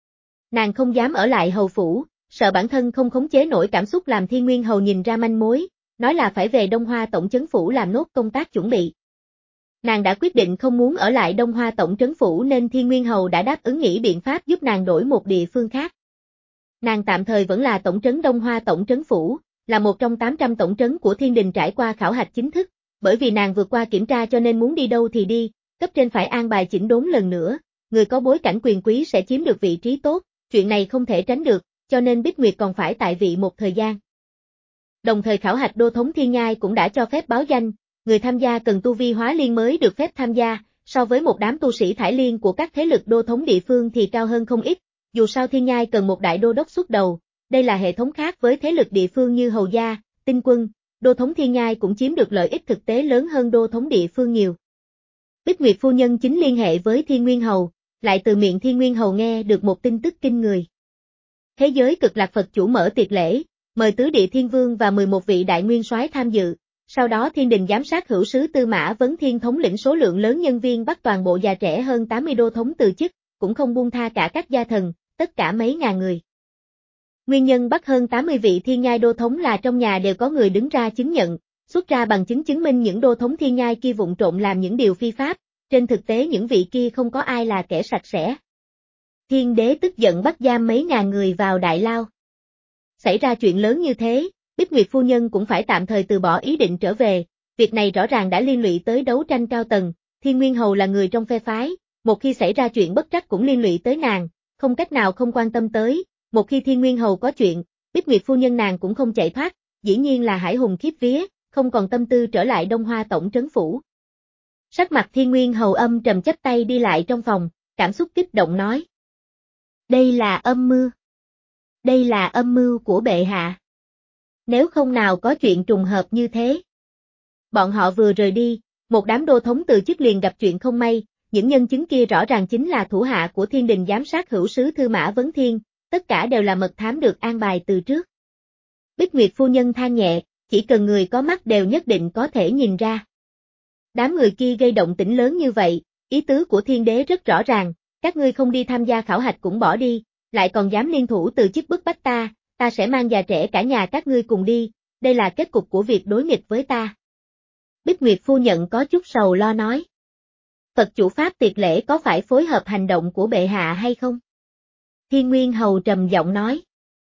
Nàng không dám ở lại hầu phủ, sợ bản thân không khống chế nổi cảm xúc làm Thiên Nguyên Hầu nhìn ra manh mối, nói là phải về Đông Hoa Tổng trấn phủ làm nốt công tác chuẩn bị. Nàng đã quyết định không muốn ở lại Đông Hoa Tổng trấn phủ nên Thiên Nguyên Hầu đã đáp ứng nghĩ biện pháp giúp nàng đổi một địa phương khác. Nàng tạm thời vẫn là tổng trấn Đông Hoa Tổng trấn phủ, là một trong tám trăm tổng trấn của thiên đình trải qua khảo hạch chính thức, bởi vì nàng vượt qua kiểm tra cho nên muốn đi đâu thì đi, cấp trên phải an bài chỉnh đốn lần nữa, người có bối cảnh quyền quý sẽ chiếm được vị trí tốt, chuyện này không thể tránh được, cho nên Bích Nguyệt còn phải tại vị một thời gian. Đồng thời khảo hạch đô thống Thiên Nhai cũng đã cho phép báo danh, người tham gia cần tu vi hóa liên mới được phép tham gia, so với một đám tu sĩ thải liên của các thế lực đô thống địa phương thì cao hơn không ít, dù sao Thiên Nhai cần một đại đô đốc xuất đầu, đây là hệ thống khác với thế lực địa phương như Hầu Gia, Tinh Quân, đô thống Thiên Nhai cũng chiếm được lợi ích thực tế lớn hơn đô thống địa phương nhiều. Bích Nguyệt phu nhân chính liên hệ với Thiên Nguyên Hầu, lại từ miệng Thiên Nguyên Hầu nghe được một tin tức kinh người. Thế giới Cực Lạc Phật chủ mở tiệc lễ, mời tứ địa thiên vương và mười một vị đại nguyên soái tham dự, sau đó thiên đình giám sát hữu sứ Tư Mã Vấn Thiên thống lĩnh số lượng lớn nhân viên bắt toàn bộ già trẻ hơn tám mươi đô thống từ chức, cũng không buông tha cả các gia thần, tất cả mấy ngàn người. Nguyên nhân bắt hơn tám mươi vị thiên nhai đô thống là trong nhà đều có người đứng ra chứng nhận, xuất ra bằng chứng chứng minh những đô thống thiên nhai kia vụng trộm làm những điều phi pháp, trên thực tế những vị kia không có ai là kẻ sạch sẽ. Thiên đế tức giận bắt giam mấy ngàn người vào đại lao. Xảy ra chuyện lớn như thế, Bích Nguyệt phu nhân cũng phải tạm thời từ bỏ ý định trở về, việc này rõ ràng đã liên lụy tới đấu tranh cao tầng, Thiên Nguyên Hầu là người trong phe phái, một khi xảy ra chuyện bất trắc cũng liên lụy tới nàng, không cách nào không quan tâm tới, một khi Thiên Nguyên Hầu có chuyện, Bích Nguyệt phu nhân nàng cũng không chạy thoát, dĩ nhiên là hải hùng khiếp vía, không còn tâm tư trở lại Đông Hoa Tổng trấn phủ. Sắc mặt Thiên Nguyên Hầu âm trầm chắp tay đi lại trong phòng, cảm xúc kích động nói. Đây là âm mưu. Đây là âm mưu của bệ hạ. Nếu không nào có chuyện trùng hợp như thế. Bọn họ vừa rời đi, một đám đô thống từ chức liền gặp chuyện không may, những nhân chứng kia rõ ràng chính là thủ hạ của thiên đình giám sát hữu sứ Tư Mã Vấn Thiên, tất cả đều là mật thám được an bài từ trước. Bích Nguyệt phu nhân than nhẹ, chỉ cần người có mắt đều nhất định có thể nhìn ra. Đám người kia gây động tĩnh lớn như vậy, ý tứ của thiên đế rất rõ ràng, các ngươi không đi tham gia khảo hạch cũng bỏ đi, lại còn dám liên thủ từ chức bức bách ta, ta sẽ mang già trẻ cả nhà các ngươi cùng đi, đây là kết cục của việc đối nghịch với ta. Bích Nguyệt phu nhận có chút sầu lo nói. Phật chủ pháp tiệc lễ có phải phối hợp hành động của bệ hạ hay không? Thiên Nguyên Hầu trầm giọng nói.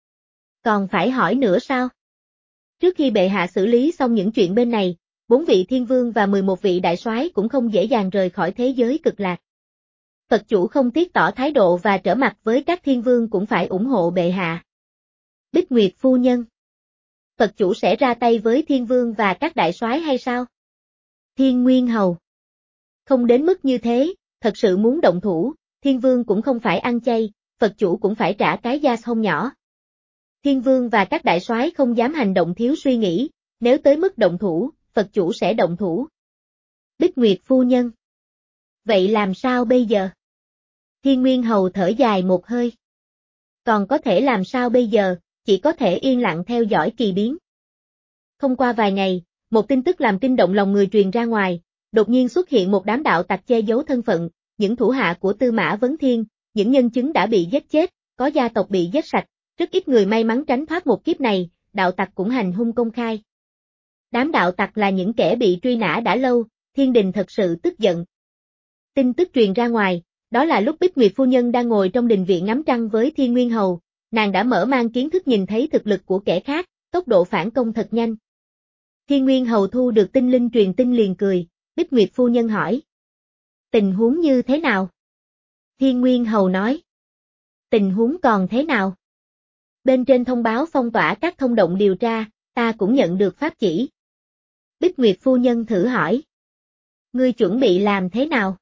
Còn phải hỏi nữa sao? Trước khi bệ hạ xử lý xong những chuyện bên này, bốn vị thiên vương và mười một vị đại soái cũng không dễ dàng rời khỏi thế giới cực lạc. Phật chủ không tiếc tỏ thái độ và trở mặt với các thiên vương cũng phải ủng hộ bệ hạ. Bích Nguyệt phu nhân. Phật chủ sẽ ra tay với thiên vương và các đại soái hay sao? Thiên Nguyên Hầu. Không đến mức như thế, thật sự muốn động thủ, thiên vương cũng không phải ăn chay, Phật chủ cũng phải trả cái gia không nhỏ. Thiên vương và các đại soái không dám hành động thiếu suy nghĩ, nếu tới mức động thủ, Phật chủ sẽ động thủ. Bích Nguyệt phu nhân. Vậy làm sao bây giờ? Thiên Nguyên Hầu thở dài một hơi. Còn có thể làm sao bây giờ, chỉ có thể yên lặng theo dõi kỳ biến. Không qua vài ngày, một tin tức làm kinh động lòng người truyền ra ngoài, đột nhiên xuất hiện một đám đạo tặc che giấu thân phận, những thủ hạ của Tư Mã Vấn Thiên, những nhân chứng đã bị giết chết, có gia tộc bị giết sạch, rất ít người may mắn tránh thoát một kiếp này, đạo tặc cũng hành hung công khai. Đám đạo tặc là những kẻ bị truy nã đã lâu, thiên đình thật sự tức giận. Tin tức truyền ra ngoài, đó là lúc Bích Nguyệt phu nhân đang ngồi trong đình viện ngắm trăng với Thiên Nguyên Hầu, nàng đã mở mang kiến thức nhìn thấy thực lực của kẻ khác, tốc độ phản công thật nhanh. Thiên Nguyên Hầu thu được tin linh truyền tin liền cười, Bích Nguyệt phu nhân hỏi. Tình huống như thế nào? Thiên Nguyên Hầu nói. Tình huống còn thế nào? Bên trên thông báo phong tỏa các thông động điều tra, ta cũng nhận được pháp chỉ. Bích Nguyệt phu nhân thử hỏi. Ngươi chuẩn bị làm thế nào?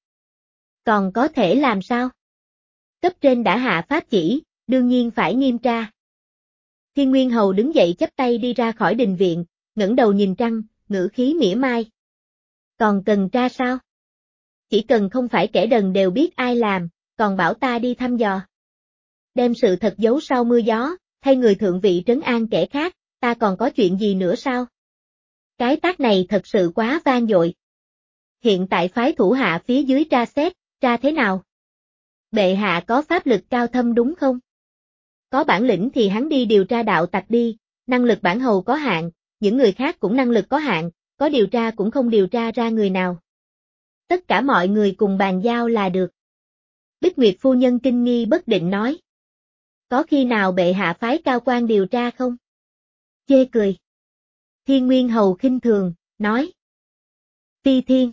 Còn có thể làm sao? Cấp trên đã hạ pháp chỉ, đương nhiên phải nghiêm tra. Thiên Nguyên Hầu đứng dậy chắp tay đi ra khỏi đình viện, ngẩng đầu nhìn trăng, ngữ khí mỉa mai. Còn cần tra sao? Chỉ cần không phải kẻ đần đều biết ai làm, còn bảo ta đi thăm dò. Đem sự thật giấu sau mưa gió, thay người thượng vị trấn an kẻ khác, ta còn có chuyện gì nữa sao? Cái tác này thật sự quá vang dội. Hiện tại phái thủ hạ phía dưới tra xét, tra thế nào? Bệ hạ có pháp lực cao thâm đúng không? Có bản lĩnh thì hắn đi điều tra đạo tặc đi, năng lực bản hầu có hạn, những người khác cũng năng lực có hạn, có điều tra cũng không điều tra ra người nào. Tất cả mọi người cùng bàn giao là được. Bích Nguyệt phu nhân kinh nghi bất định nói. Có khi nào bệ hạ phái cao quan điều tra không? Chê cười. Thiên Nguyên Hầu khinh thường, nói. Phi Thiên.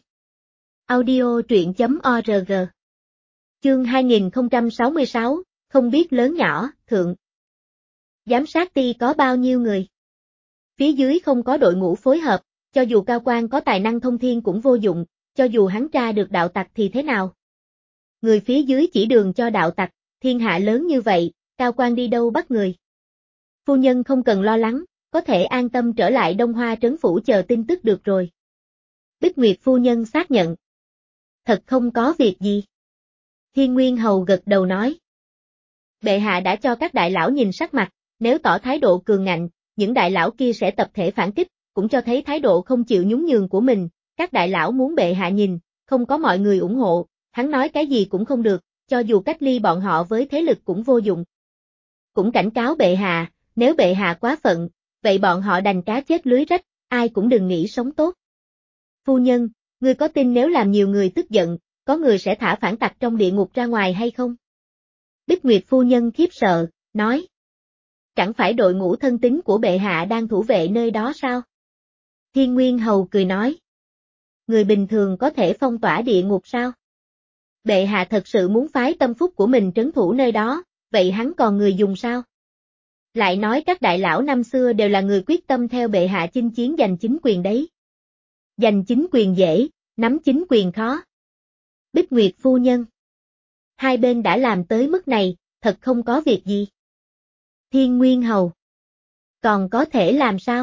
Audio truyện chấm org. Chương hai nghìn không trăm sáu mươi sáu, không biết lớn nhỏ, thượng. Giám sát ty có bao nhiêu người? Phía dưới không có đội ngũ phối hợp, cho dù cao quan có tài năng thông thiên cũng vô dụng, cho dù hắn tra được đạo tặc thì thế nào? Người phía dưới chỉ đường cho đạo tặc, thiên hạ lớn như vậy, cao quan đi đâu bắt người? Phu nhân không cần lo lắng, có thể an tâm trở lại Đông Hoa trấn phủ chờ tin tức được rồi. Bích Nguyệt phu nhân xác nhận. Thật không có việc gì. Thiên Nguyên Hầu gật đầu nói. Bệ hạ đã cho các đại lão nhìn sắc mặt, nếu tỏ thái độ cường ngạnh, những đại lão kia sẽ tập thể phản kích, cũng cho thấy thái độ không chịu nhún nhường của mình, các đại lão muốn bệ hạ nhìn, không có mọi người ủng hộ, hắn nói cái gì cũng không được, cho dù cách ly bọn họ với thế lực cũng vô dụng. Cũng cảnh cáo bệ hạ, nếu bệ hạ quá phận, vậy bọn họ đành cá chết lưới rách, ai cũng đừng nghĩ sống tốt. Phu nhân, ngươi có tin nếu làm nhiều người tức giận, có người sẽ thả phản tặc trong địa ngục ra ngoài hay không? Bích Nguyệt phu nhân khiếp sợ, nói. Chẳng phải đội ngũ thân tín của bệ hạ đang thủ vệ nơi đó sao? Thiên Nguyên Hầu cười nói. Người bình thường có thể phong tỏa địa ngục sao? Bệ hạ thật sự muốn phái tâm phúc của mình trấn thủ nơi đó, vậy hắn còn người dùng sao? Lại nói các đại lão năm xưa đều là người quyết tâm theo bệ hạ chinh chiến giành chính quyền đấy. Giành chính quyền dễ, nắm chính quyền khó. Bích Nguyệt phu nhân. Hai bên đã làm tới mức này, thật không có việc gì. Thiên Nguyên Hầu. Còn có thể làm sao?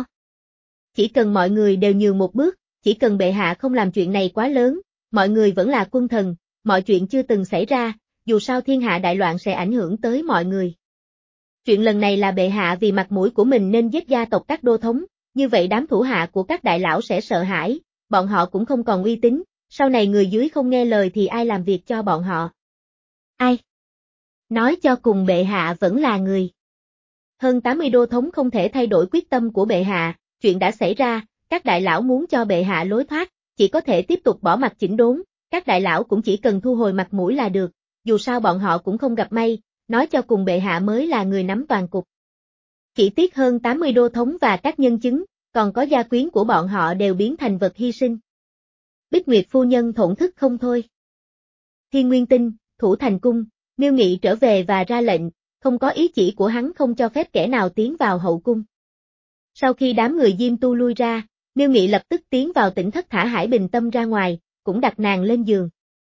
Chỉ cần mọi người đều nhường một bước, chỉ cần bệ hạ không làm chuyện này quá lớn, mọi người vẫn là quân thần, mọi chuyện chưa từng xảy ra, dù sao thiên hạ đại loạn sẽ ảnh hưởng tới mọi người. Chuyện lần này là bệ hạ vì mặt mũi của mình nên giết gia tộc các đô thống, như vậy đám thủ hạ của các đại lão sẽ sợ hãi, bọn họ cũng không còn uy tín, sau này người dưới không nghe lời thì ai làm việc cho bọn họ? Ai? Nói cho cùng bệ hạ vẫn là người. Hơn tám mươi đô thống không thể thay đổi quyết tâm của bệ hạ, chuyện đã xảy ra, các đại lão muốn cho bệ hạ lối thoát, chỉ có thể tiếp tục bỏ mặt chỉnh đốn, các đại lão cũng chỉ cần thu hồi mặt mũi là được, dù sao bọn họ cũng không gặp may, nói cho cùng bệ hạ mới là người nắm toàn cục. Chỉ tiếc hơn tám mươi đô thống và các nhân chứng, còn có gia quyến của bọn họ đều biến thành vật hy sinh. Bích Nguyệt phu nhân thổn thức không thôi. Thiên Nguyên Tinh, thủ thành cung, Miêu Nghị trở về và ra lệnh, không có ý chỉ của hắn không cho phép kẻ nào tiến vào hậu cung. Sau khi đám người Diêm Tu lui ra, Miêu Nghị lập tức tiến vào tỉnh thất thả Hải Bình Tâm ra ngoài, cũng đặt nàng lên giường.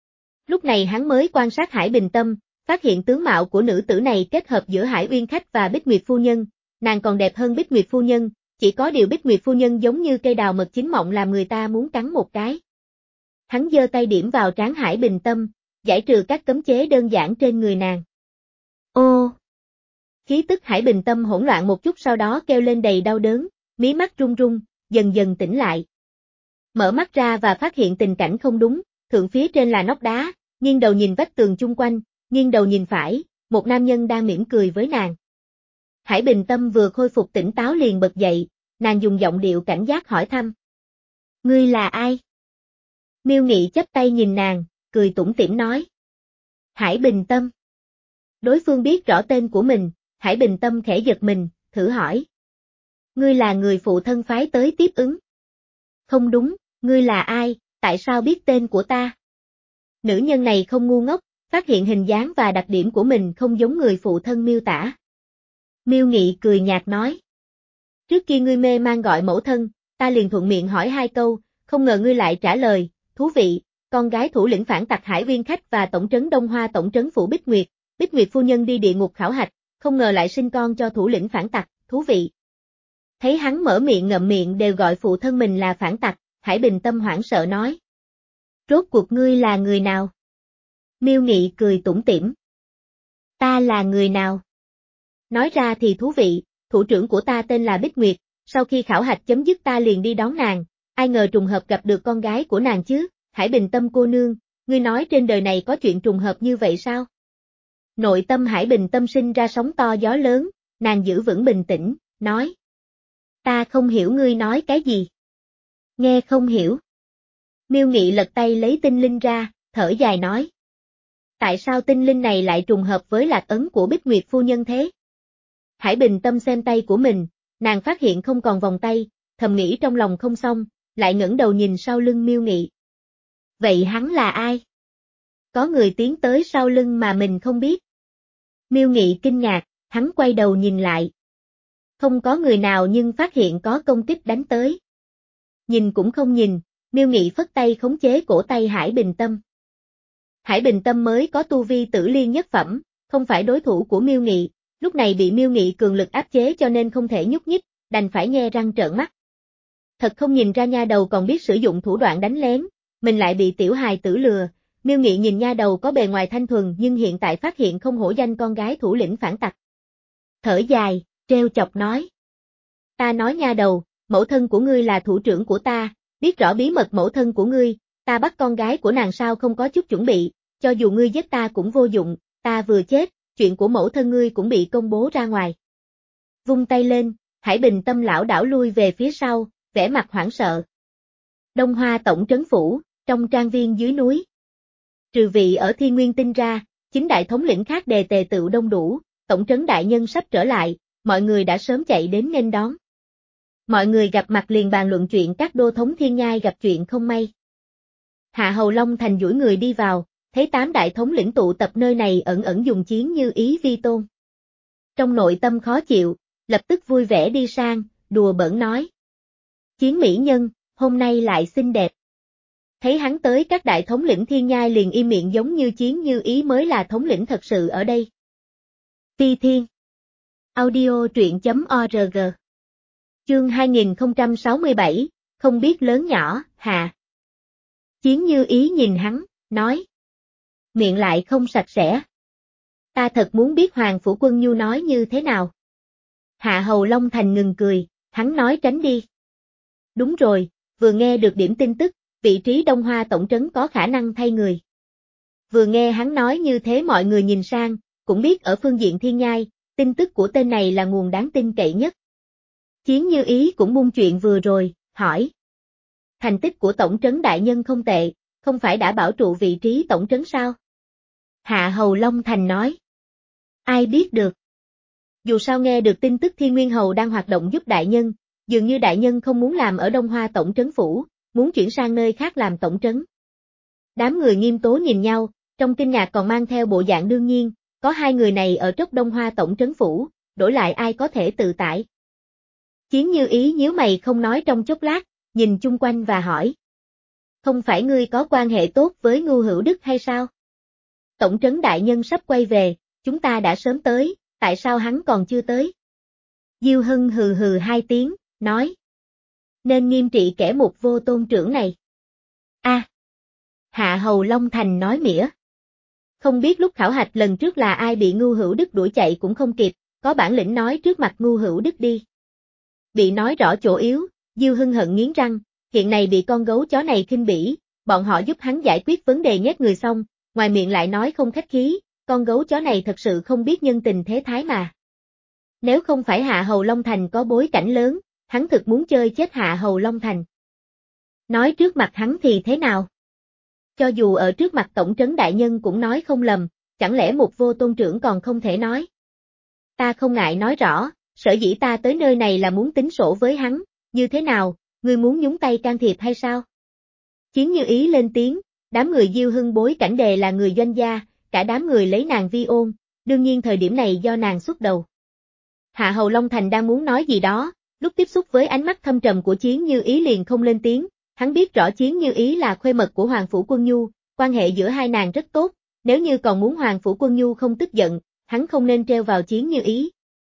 Lúc này hắn mới quan sát Hải Bình Tâm, phát hiện tướng mạo của nữ tử này kết hợp giữa Hải Uyên Khách và Bích Nguyệt phu nhân, nàng còn đẹp hơn Bích Nguyệt phu nhân, chỉ có điều Bích Nguyệt phu nhân giống như cây đào mật chín mọng làm người ta muốn cắn một cái. Hắn giơ tay điểm vào trán Hải Bình Tâm, giải trừ các cấm chế đơn giản trên người nàng. Ô! Khí tức Hải Bình Tâm hỗn loạn một chút sau đó kêu lên đầy đau đớn, mí mắt run run, dần dần tỉnh lại. Mở mắt ra và phát hiện tình cảnh không đúng, thượng phía trên là nóc đá, nghiêng đầu nhìn vách tường chung quanh, nghiêng đầu nhìn phải, một nam nhân đang mỉm cười với nàng. Hải Bình Tâm vừa khôi phục tỉnh táo liền bật dậy, nàng dùng giọng điệu cảnh giác hỏi thăm. Ngươi là ai? Miêu Nghị chắp tay nhìn nàng, cười tủm tỉm nói. Hải Bình Tâm. Đối phương biết rõ tên của mình, Hải Bình Tâm khẽ giật mình, thử hỏi. Ngươi là người phụ thân phái tới tiếp ứng. Không đúng, ngươi là ai, tại sao biết tên của ta? Nữ nhân này không ngu ngốc, phát hiện hình dáng và đặc điểm của mình không giống người phụ thân miêu tả. Miêu Nghị cười nhạt nói. Trước kia ngươi mê man gọi mẫu thân, ta liền thuận miệng hỏi hai câu, không ngờ ngươi lại trả lời, thú vị, con gái thủ lĩnh phản tặc Hải Uyên Khách và tổng trấn Đông Hoa tổng trấn phủ Bích Nguyệt, Bích Nguyệt phu nhân đi địa ngục khảo hạch, không ngờ lại sinh con cho thủ lĩnh phản tặc, thú thú vị. Thấy hắn mở miệng ngậm miệng đều gọi phụ thân mình là phản tặc, Hải Bình Tâm hoảng sợ nói. Rốt cuộc ngươi là người nào? Miêu Nghị cười tủm tỉm. Ta là người nào? Nói ra thì thú vị, thủ trưởng của ta tên là Bích Nguyệt, sau khi khảo hạch chấm dứt ta liền đi đón nàng, ai ngờ trùng hợp gặp được con gái của nàng chứ, Hải Bình Tâm cô nương, ngươi nói trên đời này có chuyện trùng hợp như vậy sao? Nội tâm Hải Bình Tâm sinh ra sóng to gió lớn, nàng giữ vững bình tĩnh, nói. Ta không hiểu ngươi nói cái gì. Nghe không hiểu. Miêu Nghị lật tay lấy tinh linh ra, thở dài nói. Tại sao tinh linh này lại trùng hợp với lạc ấn của Bích Nguyệt phu nhân thế? Hải Bình Tâm xem tay của mình, nàng phát hiện không còn vòng tay, thầm nghĩ trong lòng không xong, lại ngẩng đầu nhìn sau lưng Miêu Nghị. Vậy hắn là ai? Có người tiến tới sau lưng mà mình không biết. Miêu Nghị kinh ngạc, hắn quay đầu nhìn lại. Không có người nào nhưng phát hiện có công kích đánh tới. Nhìn cũng không nhìn, Miêu Nghị phất tay khống chế cổ tay Hải Bình Tâm. Hải Bình Tâm mới có tu vi tử liên nhất phẩm, không phải đối thủ của Miêu Nghị, lúc này bị Miêu Nghị cường lực áp chế cho nên không thể nhúc nhích, đành phải nhe răng trợn mắt. Thật không nhìn ra nha đầu còn biết sử dụng thủ đoạn đánh lén, mình lại bị tiểu hài tử lừa. Miêu Nghị nhìn nha đầu có bề ngoài thanh thuần nhưng hiện tại phát hiện không hổ danh con gái thủ lĩnh phản tặc. Thở dài, trêu chọc nói. Ta nói nha đầu, mẫu thân của ngươi là thủ trưởng của ta, biết rõ bí mật mẫu thân của ngươi, ta bắt con gái của nàng sao không có chút chuẩn bị, cho dù ngươi giết ta cũng vô dụng, ta vừa chết, chuyện của mẫu thân ngươi cũng bị công bố ra ngoài. Vung tay lên, Hải Bình Tâm lảo đảo lui về phía sau, vẻ mặt hoảng sợ. Đông Hoa tổng trấn phủ, trong trang viên dưới núi. Trừ vị ở Thiên Nguyên Tinh ra, chính đại thống lĩnh khác đề tề tựu đông đủ, tổng trấn đại nhân sắp trở lại, mọi người đã sớm chạy đến nghênh đón. Mọi người gặp mặt liền bàn luận chuyện các đô thống thiên nhai gặp chuyện không may. Hạ Hầu Long Thành duỗi người đi vào, thấy tám đại thống lĩnh tụ tập nơi này ẩn ẩn dùng chiến như ý vi tôn. Trong nội tâm khó chịu, lập tức vui vẻ đi sang, đùa bỡn nói. Chiến mỹ nhân, hôm nay lại xinh đẹp. Thấy hắn tới các đại thống lĩnh thiên nhai liền im miệng giống như chiến như ý mới là thống lĩnh thật sự ở đây. Phi Thiên Audio truyện.org Chương hai nghìn không trăm sáu mươi bảy, không biết lớn nhỏ, hạ. Chiến như ý nhìn hắn, nói. Miệng lại không sạch sẽ. Ta thật muốn biết Hoàng Phủ Quân Nhu nói như thế nào. Hạ Hầu Long Thành ngừng cười, hắn nói tránh đi. Đúng rồi, vừa nghe được điểm tin tức, vị trí Đông Hoa tổng trấn có khả năng thay người. Vừa nghe hắn nói như thế mọi người nhìn sang, cũng biết ở phương diện thiên nhai, tin tức của tên này là nguồn đáng tin cậy nhất. Chiến như ý cũng buông chuyện vừa rồi, hỏi. Thành tích của tổng trấn đại nhân không tệ, không phải đã bảo trụ vị trí tổng trấn sao? Hạ Hầu Long Thành nói. Ai biết được. Dù sao nghe được tin tức Thiên Nguyên Hầu đang hoạt động giúp đại nhân, dường như đại nhân không muốn làm ở Đông Hoa tổng trấn phủ, muốn chuyển sang nơi khác làm tổng trấn. Đám người nghiêm tố nhìn nhau, trong kinh ngạc còn mang theo bộ dạng đương nhiên, có hai người này ở trốc Đông Hoa tổng trấn phủ, đổi lại ai có thể tự tại. Chiến như ý nhíu mày không nói trong chốc lát, nhìn chung quanh và hỏi. Không phải ngươi có quan hệ tốt với Ngưu Hữu Đức hay sao? Tổng trấn đại nhân sắp quay về, chúng ta đã sớm tới, tại sao hắn còn chưa tới? Diêu Hưng hừ hừ hai tiếng, nói. Nên nghiêm trị kẻ mục vô tôn trưởng này. A. À, Hạ Hầu Long Thành nói mỉa. Không biết lúc khảo hạch lần trước là ai bị Ngưu Hữu Đức đuổi chạy cũng không kịp, có bản lĩnh nói trước mặt Ngưu Hữu Đức đi. Bị nói rõ chỗ yếu, Diêu Hưng hận nghiến răng, hiện nay bị con gấu chó này khinh bỉ, bọn họ giúp hắn giải quyết vấn đề nhét người xong, ngoài miệng lại nói không khách khí, con gấu chó này thật sự không biết nhân tình thế thái mà. Nếu không phải Hạ Hầu Long Thành có bối cảnh lớn, hắn thực muốn chơi chết Hạ Hầu Long Thành. Nói trước mặt hắn thì thế nào? Cho dù ở trước mặt tổng trấn đại nhân cũng nói không lầm, chẳng lẽ một vô tôn trưởng còn không thể nói? Ta không ngại nói rõ, sở dĩ ta tới nơi này là muốn tính sổ với hắn, như thế nào, ngươi muốn nhúng tay can thiệp hay sao? Chiến như ý lên tiếng, đám người Diêu Hưng bối cảnh đề là người doanh gia, cả đám người lấy nàng vi ôn, đương nhiên thời điểm này do nàng xuất đầu. Hạ Hầu Long Thành đang muốn nói gì đó, lúc tiếp xúc với ánh mắt thâm trầm của Chiến như ý liền không lên tiếng, hắn biết rõ Chiến như ý là khuê mật của Hoàng Phủ Quân Nhu, quan hệ giữa hai nàng rất tốt, nếu như còn muốn Hoàng Phủ Quân Nhu không tức giận, hắn không nên treo vào Chiến như ý.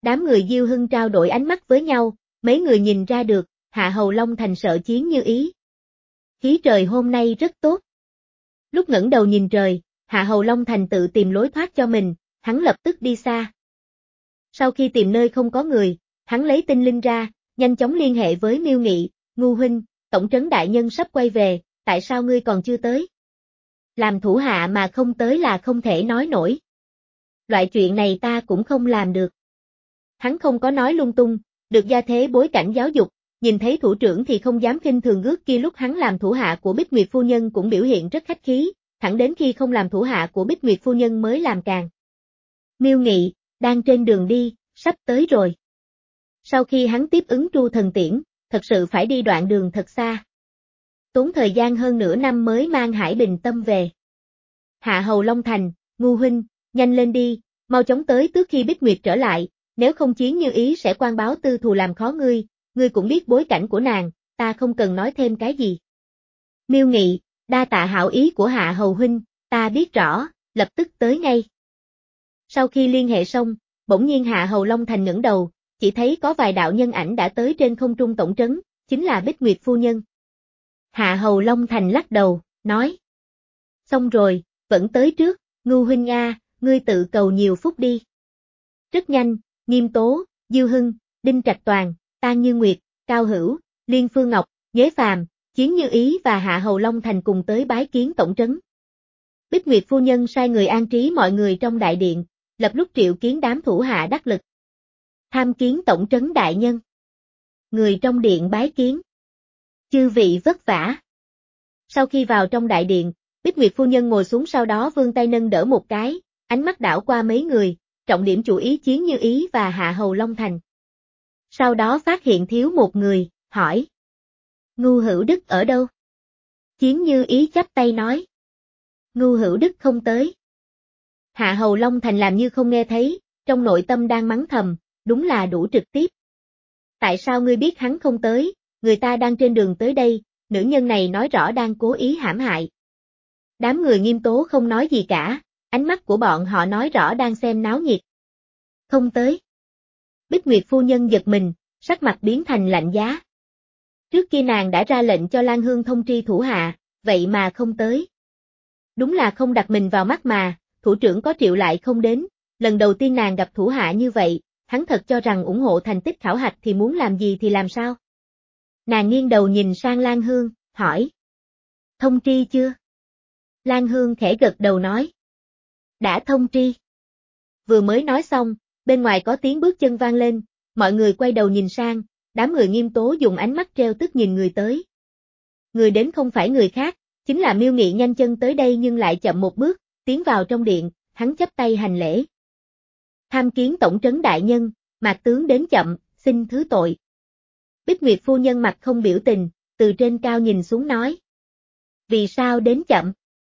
Đám người Diêu Hưng trao đổi ánh mắt với nhau, mấy người nhìn ra được, Hạ Hầu Long Thành sợ Chiến Như Ý. Khí trời hôm nay rất tốt. Lúc ngẩng đầu nhìn trời, Hạ Hầu Long Thành tự tìm lối thoát cho mình, hắn lập tức đi xa. Sau khi tìm nơi không có người, hắn lấy tinh linh ra, nhanh chóng liên hệ với Miêu Nghị, Ngu huynh, tổng trấn đại nhân sắp quay về, tại sao ngươi còn chưa tới? Làm thủ hạ mà không tới là không thể nói nổi. Loại chuyện này ta cũng không làm được. Hắn không có nói lung tung, được gia thế bối cảnh giáo dục, nhìn thấy thủ trưởng thì không dám khinh thường ước kia lúc hắn làm thủ hạ của Bích Nguyệt phu nhân cũng biểu hiện rất khách khí, thẳng đến khi không làm thủ hạ của Bích Nguyệt phu nhân mới làm càng. Miêu Nghị, đang trên đường đi, sắp tới rồi. Sau khi hắn tiếp ứng Tru Thần Tiễn, thật sự phải đi đoạn đường thật xa. Tốn thời gian hơn nửa năm mới mang Hải Bình Tâm về. Hạ Hầu Long Thành, Ngu huynh, nhanh lên đi, mau chóng tới trước khi Bích Nguyệt trở lại, nếu không Chiến Như Ý sẽ quan báo tư thù làm khó ngươi, ngươi cũng biết bối cảnh của nàng, ta không cần nói thêm cái gì. Miêu Nghị, đa tạ hảo ý của Hạ Hầu huynh, ta biết rõ, lập tức tới ngay. Sau khi liên hệ xong, bỗng nhiên Hạ Hầu Long Thành ngẩng đầu, chỉ thấy có vài đạo nhân ảnh đã tới trên không trung tổng trấn, chính là Bích Nguyệt phu nhân. Hạ Hầu Long Thành lắc đầu, nói. Xong rồi, vẫn tới trước, Ngưu huynh a, ngươi tự cầu nhiều phúc đi. Rất nhanh, Nghiêm Tố, Diêu Hưng, Đinh Trạch Toàn, Tang Như Nguyệt, Cao Hữu, Liên Phương Ngọc, Nhuế Phàm, Chiến Như Ý và Hạ Hầu Long Thành cùng tới bái kiến tổng trấn. Bích Nguyệt phu nhân sai người an trí mọi người trong đại điện, lập lúc triệu kiến đám thủ hạ đắc lực. Tham kiến tổng trấn đại nhân. Người trong điện bái kiến. Chư vị vất vả. Sau khi vào trong đại điện, Bích Nguyệt phu nhân ngồi xuống sau đó vươn tay nâng đỡ một cái, ánh mắt đảo qua mấy người, trọng điểm chú ý Chiến Như Ý và Hạ Hầu Long Thành. Sau đó phát hiện thiếu một người, hỏi. Ngu Hữu Đức ở đâu? Chiến Như Ý chắp tay nói. Ngu Hữu Đức không tới. Hạ Hầu Long Thành làm như không nghe thấy, trong nội tâm đang mắng thầm, đúng là đủ trực tiếp. Tại sao ngươi biết hắn không tới, người ta đang trên đường tới đây, nữ nhân này nói rõ đang cố ý hãm hại. Đám người Nghiêm Tố không nói gì cả, ánh mắt của bọn họ nói rõ đang xem náo nhiệt. Không tới. Bích Nguyệt phu nhân giật mình, sắc mặt biến thành lạnh giá. Trước kia nàng đã ra lệnh cho Lan Hương thông tri thủ hạ, vậy mà không tới. Đúng là không đặt mình vào mắt mà, thủ trưởng có triệu lại không đến, lần đầu tiên nàng gặp thủ hạ như vậy, hắn thật cho rằng ủng hộ thành tích khảo hạch thì muốn làm gì thì làm sao. Nàng nghiêng đầu nhìn sang Lan Hương, hỏi. Thông tri chưa? Lan Hương khẽ gật đầu nói. Đã thông tri. Vừa mới nói xong, bên ngoài có tiếng bước chân vang lên, mọi người quay đầu nhìn sang, đám người Nghiêm Tố dùng ánh mắt treo tức nhìn người tới. Người đến không phải người khác, chính là Miêu Nghị nhanh chân tới đây nhưng lại chậm một bước, tiến vào trong điện, hắn chắp tay hành lễ. Tham kiến tổng trấn đại nhân, Mạc tướng đến chậm, xin thứ tội. Bích Nguyệt phu nhân mặt không biểu tình, từ trên cao nhìn xuống nói. Vì sao đến chậm?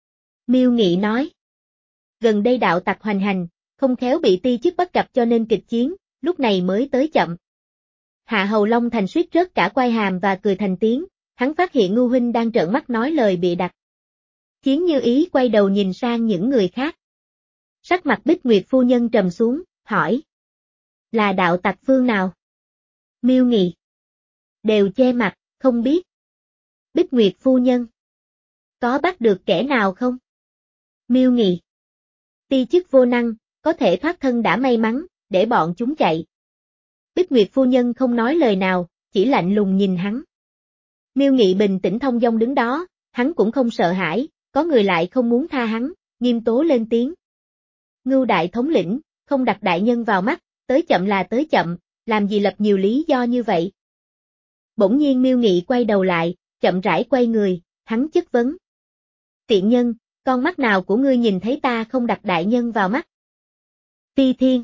Miêu Nghị nói. Gần đây đạo tặc hoành hành, không khéo bị ti chức bắt gặp cho nên kịch chiến, lúc này mới tới chậm. Hạ Hầu Long Thành suýt rớt cả quai hàm và cười thành tiếng, hắn phát hiện Ngưu huynh đang trợn mắt nói lời bịa đặt. Chiến Như Ý quay đầu nhìn sang những người khác. Sắc mặt Bích Nguyệt phu nhân trầm xuống, hỏi. Là đạo tặc phương nào? Miêu Nghị. Đều che mặt, không biết. Bích Nguyệt phu nhân. Có bắt được kẻ nào không? Miêu Nghị. Ti chức vô năng, có thể thoát thân đã may mắn, để bọn chúng chạy. Bích Nguyệt phu nhân không nói lời nào, chỉ lạnh lùng nhìn hắn. Miêu Nghị bình tĩnh thong dong đứng đó, hắn cũng không sợ hãi, có người lại không muốn tha hắn, Nghiêm Tố lên tiếng. Ngưu đại thống lĩnh, không đặt đại nhân vào mắt, tới chậm là tới chậm, làm gì lập nhiều lý do như vậy? Bỗng nhiên Miêu Nghị quay đầu lại, chậm rãi quay người, hắn chất vấn. Tiện nhân, con mắt nào của ngươi nhìn thấy ta không đặt đại nhân vào mắt? Phi Thiên.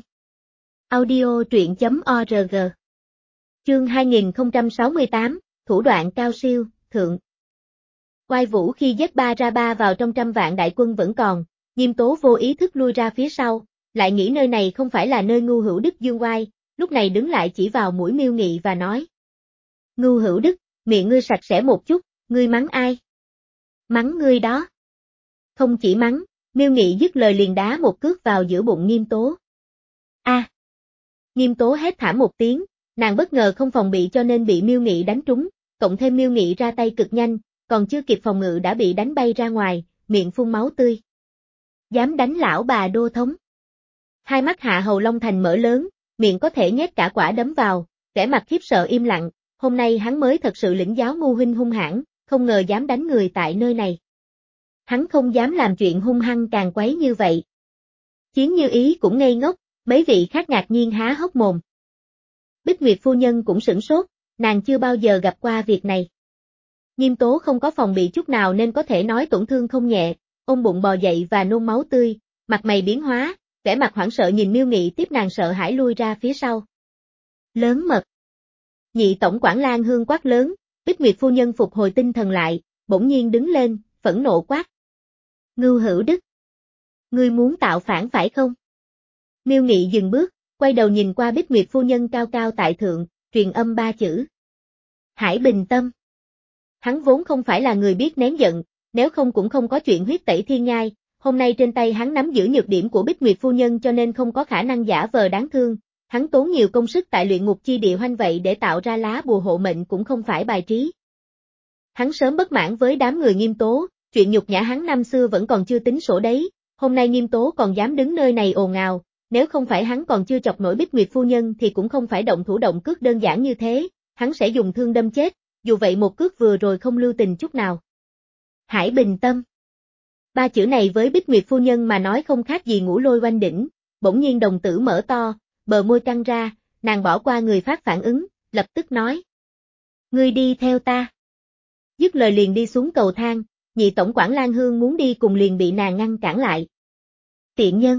Audio truyện chấm org. Chương hai nghìn không trăm sáu mươi tám, thủ đoạn cao siêu, thượng. Oai Vũ khi dắt ba ra ba vào trong trăm vạn đại quân vẫn còn, Nghiêm Tố vô ý thức lui ra phía sau, lại nghĩ nơi này không phải là nơi Ngưu Hữu Đức dương oai, lúc này đứng lại chỉ vào mũi Miêu Nghị và nói. Ngưu Hữu Đức, miệng ngươi sạch sẽ một chút, ngươi mắng ai? Mắng ngươi đó. Không chỉ mắng, Miêu Nghị dứt lời liền đá một cước vào giữa bụng Nghiêm Tố. A. Nghiêm Tố hét thảm một tiếng, nàng bất ngờ không phòng bị cho nên bị Miêu Nghị đánh trúng, cộng thêm Miêu Nghị ra tay cực nhanh, còn chưa kịp phòng ngự đã bị đánh bay ra ngoài, miệng phun máu tươi. Dám đánh lão bà Đô thống. Hai mắt Hạ Hầu Long Thành mở lớn, miệng có thể nhét cả quả đấm vào, vẻ mặt khiếp sợ im lặng, hôm nay hắn mới thật sự lĩnh giáo ngu huynh hung hãn, không ngờ dám đánh người tại nơi này. Hắn không dám làm chuyện hung hăng càng quấy như vậy. Chiến Như Ý cũng ngây ngốc, mấy vị khác ngạc nhiên há hốc mồm. Bích Nguyệt phu nhân cũng sửng sốt, nàng chưa bao giờ gặp qua việc này. Nghiêm Tố không có phòng bị chút nào nên có thể nói tổn thương không nhẹ, ôm bụng bò dậy và nôn máu tươi, mặt mày biến hóa, vẻ mặt hoảng sợ nhìn Miêu Nghị tiếp nàng sợ hãi lui ra phía sau. Lớn mật. Nhị tổng quản Lan Hương quát lớn, Bích Nguyệt phu nhân phục hồi tinh thần lại, bỗng nhiên đứng lên, phẫn nộ quát. Ngưu Hữu Đức. Ngươi muốn tạo phản phải không? Miêu Nghị dừng bước, quay đầu nhìn qua Bích Nguyệt phu nhân cao cao tại thượng, truyền âm ba chữ. Hải bình tâm. Hắn vốn không phải là người biết nén giận, nếu không cũng không có chuyện huyết tẩy thiên nhai, hôm nay trên tay hắn nắm giữ nhược điểm của Bích Nguyệt phu nhân cho nên không có khả năng giả vờ đáng thương, hắn tốn nhiều công sức tại luyện ngục chi địa hoanh vậy để tạo ra lá bùa hộ mệnh cũng không phải bài trí. Hắn sớm bất mãn với đám người Nghiêm Tố, chuyện nhục nhã hắn năm xưa vẫn còn chưa tính sổ đấy, hôm nay Nghiêm Tố còn dám đứng nơi này ồn ào, nếu không phải hắn còn chưa chọc nổi Bích Nguyệt phu nhân thì cũng không phải động thủ động cước đơn giản như thế, hắn sẽ dùng thương đâm chết, dù vậy một cước vừa rồi không lưu tình chút nào. Hải bình tâm. Ba chữ này với Bích Nguyệt phu nhân mà nói không khác gì ngũ lôi oanh đỉnh, bỗng nhiên đồng tử mở to, bờ môi căng ra, nàng bỏ qua người phát phản ứng, lập tức nói. Ngươi đi theo ta. Dứt lời liền đi xuống cầu thang, nhị tổng quản Lan Hương muốn đi cùng liền bị nàng ngăn cản lại. Tiện nhân.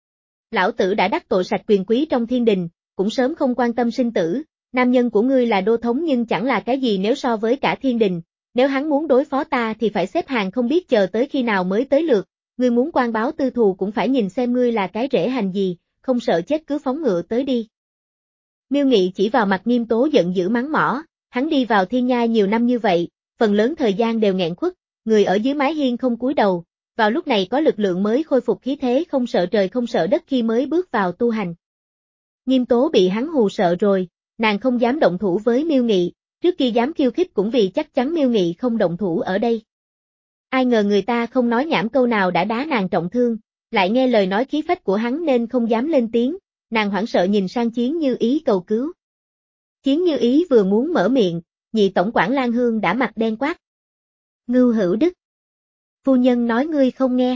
Lão tử đã đắc tội sạch quyền quý trong thiên đình, cũng sớm không quan tâm sinh tử, nam nhân của ngươi là Đô thống nhưng chẳng là cái gì nếu so với cả thiên đình, nếu hắn muốn đối phó ta thì phải xếp hàng không biết chờ tới khi nào mới tới lượt, ngươi muốn quan báo tư thù cũng phải nhìn xem ngươi là cái rễ hành gì, không sợ chết cứ phóng ngựa tới đi. Miêu Nghị chỉ vào mặt Nghiêm Tố giận dữ mắng mỏ, hắn đi vào thiên nhai nhiều năm như vậy, phần lớn thời gian đều nghẹn khuất, người ở dưới mái hiên không cúi đầu, vào lúc này có lực lượng mới khôi phục khí thế không sợ trời không sợ đất khi mới bước vào tu hành. Nghiêm Tố bị hắn hù sợ rồi, nàng không dám động thủ với Miêu Nghị, trước kia dám khiêu khích cũng vì chắc chắn Miêu Nghị không động thủ ở đây. Ai ngờ người ta không nói nhảm câu nào đã đá nàng trọng thương, lại nghe lời nói khí phách của hắn nên không dám lên tiếng, nàng hoảng sợ nhìn sang Chiến Như Ý cầu cứu. Chiến Như Ý vừa muốn mở miệng, nhị tổng quản Lan Hương đã mặt đen quát. Ngưu Hữu Đức. Phu nhân nói ngươi không nghe.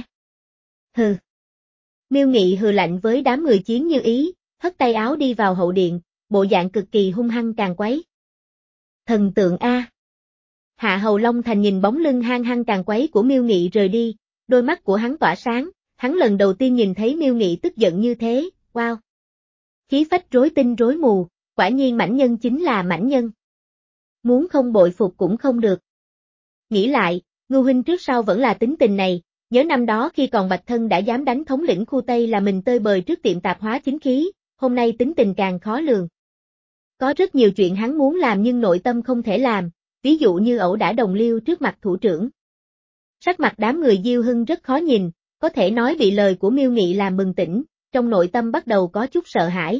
Hừ. Miêu Nghị hừ lạnh với đám người Chiến Như Ý, hất tay áo đi vào hậu điện, bộ dạng cực kỳ hung hăng càng quấy. Thần tượng A. Hạ Hầu Long Thành nhìn bóng lưng hang hăng càng quấy của Miêu Nghị rời đi, đôi mắt của hắn tỏa sáng, hắn lần đầu tiên nhìn thấy Miêu Nghị tức giận như thế, wow. Khí phách rối tinh rối mù, quả nhiên mãnh nhân chính là mãnh nhân. Muốn không bội phục cũng không được. Nghĩ lại, Ngưu huynh trước sau vẫn là tính tình này, nhớ năm đó khi còn bạch thân đã dám đánh thống lĩnh khu Tây là mình tơi bời trước tiệm tạp hóa chính khí, hôm nay tính tình càng khó lường. Có rất nhiều chuyện hắn muốn làm nhưng nội tâm không thể làm, ví dụ như ẩu đả đồng liêu trước mặt thủ trưởng. Sắc mặt đám người Diêu Hưng rất khó nhìn, có thể nói bị lời của Miêu Nghị làm bừng tỉnh, trong nội tâm bắt đầu có chút sợ hãi.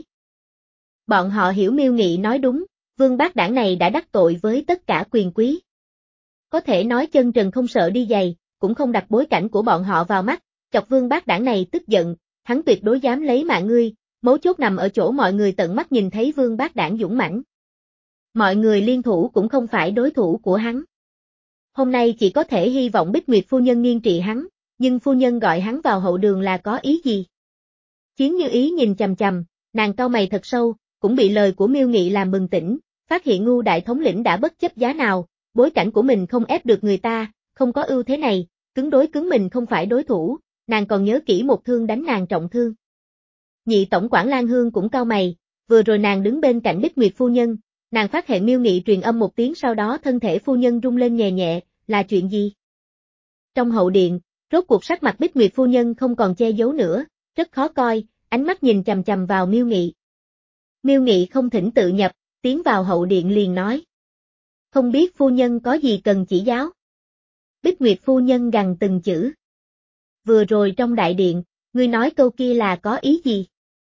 Bọn họ hiểu Miêu Nghị nói đúng, Vương Bác Đảng này đã đắc tội với tất cả quyền quý. Có thể nói chân trần không sợ đi giày, cũng không đặt bối cảnh của bọn họ vào mắt, chọc Vương Bác Đảng này tức giận, hắn tuyệt đối dám lấy mạng ngươi, mấu chốt nằm ở chỗ mọi người tận mắt nhìn thấy Vương Bác Đảng dũng mãnh. Mọi người liên thủ cũng không phải đối thủ của hắn. Hôm nay chỉ có thể hy vọng Bích Nguyệt phu nhân nghiêng trị hắn, nhưng phu nhân gọi hắn vào hậu đường là có ý gì? Chiến Như Ý nhìn chằm chằm, nàng cau mày thật sâu, cũng bị lời của Miêu Nghị làm bừng tỉnh, phát hiện Ngưu đại thống lĩnh đã bất chấp giá nào, bối cảnh của mình không ép được người ta, không có ưu thế này, cứng đối cứng mình không phải đối thủ, nàng còn nhớ kỹ một thương đánh nàng trọng thương. Nhị tổng quản Lan Hương cũng cau mày, vừa rồi nàng đứng bên cạnh Bích Nguyệt phu nhân, nàng phát hiện Miêu Nghị truyền âm một tiếng sau đó thân thể phu nhân rung lên nhẹ nhẹ, là chuyện gì? Trong hậu điện, rốt cuộc sắc mặt Bích Nguyệt phu nhân không còn che giấu nữa, rất khó coi, ánh mắt nhìn chằm chằm vào Miêu Nghị. Miêu Nghị không thỉnh tự nhập, tiến vào hậu điện liền nói. Không biết phu nhân có gì cần chỉ giáo? Bích Nguyệt phu nhân gằn từng chữ. Vừa rồi trong đại điện, ngươi nói câu kia là có ý gì?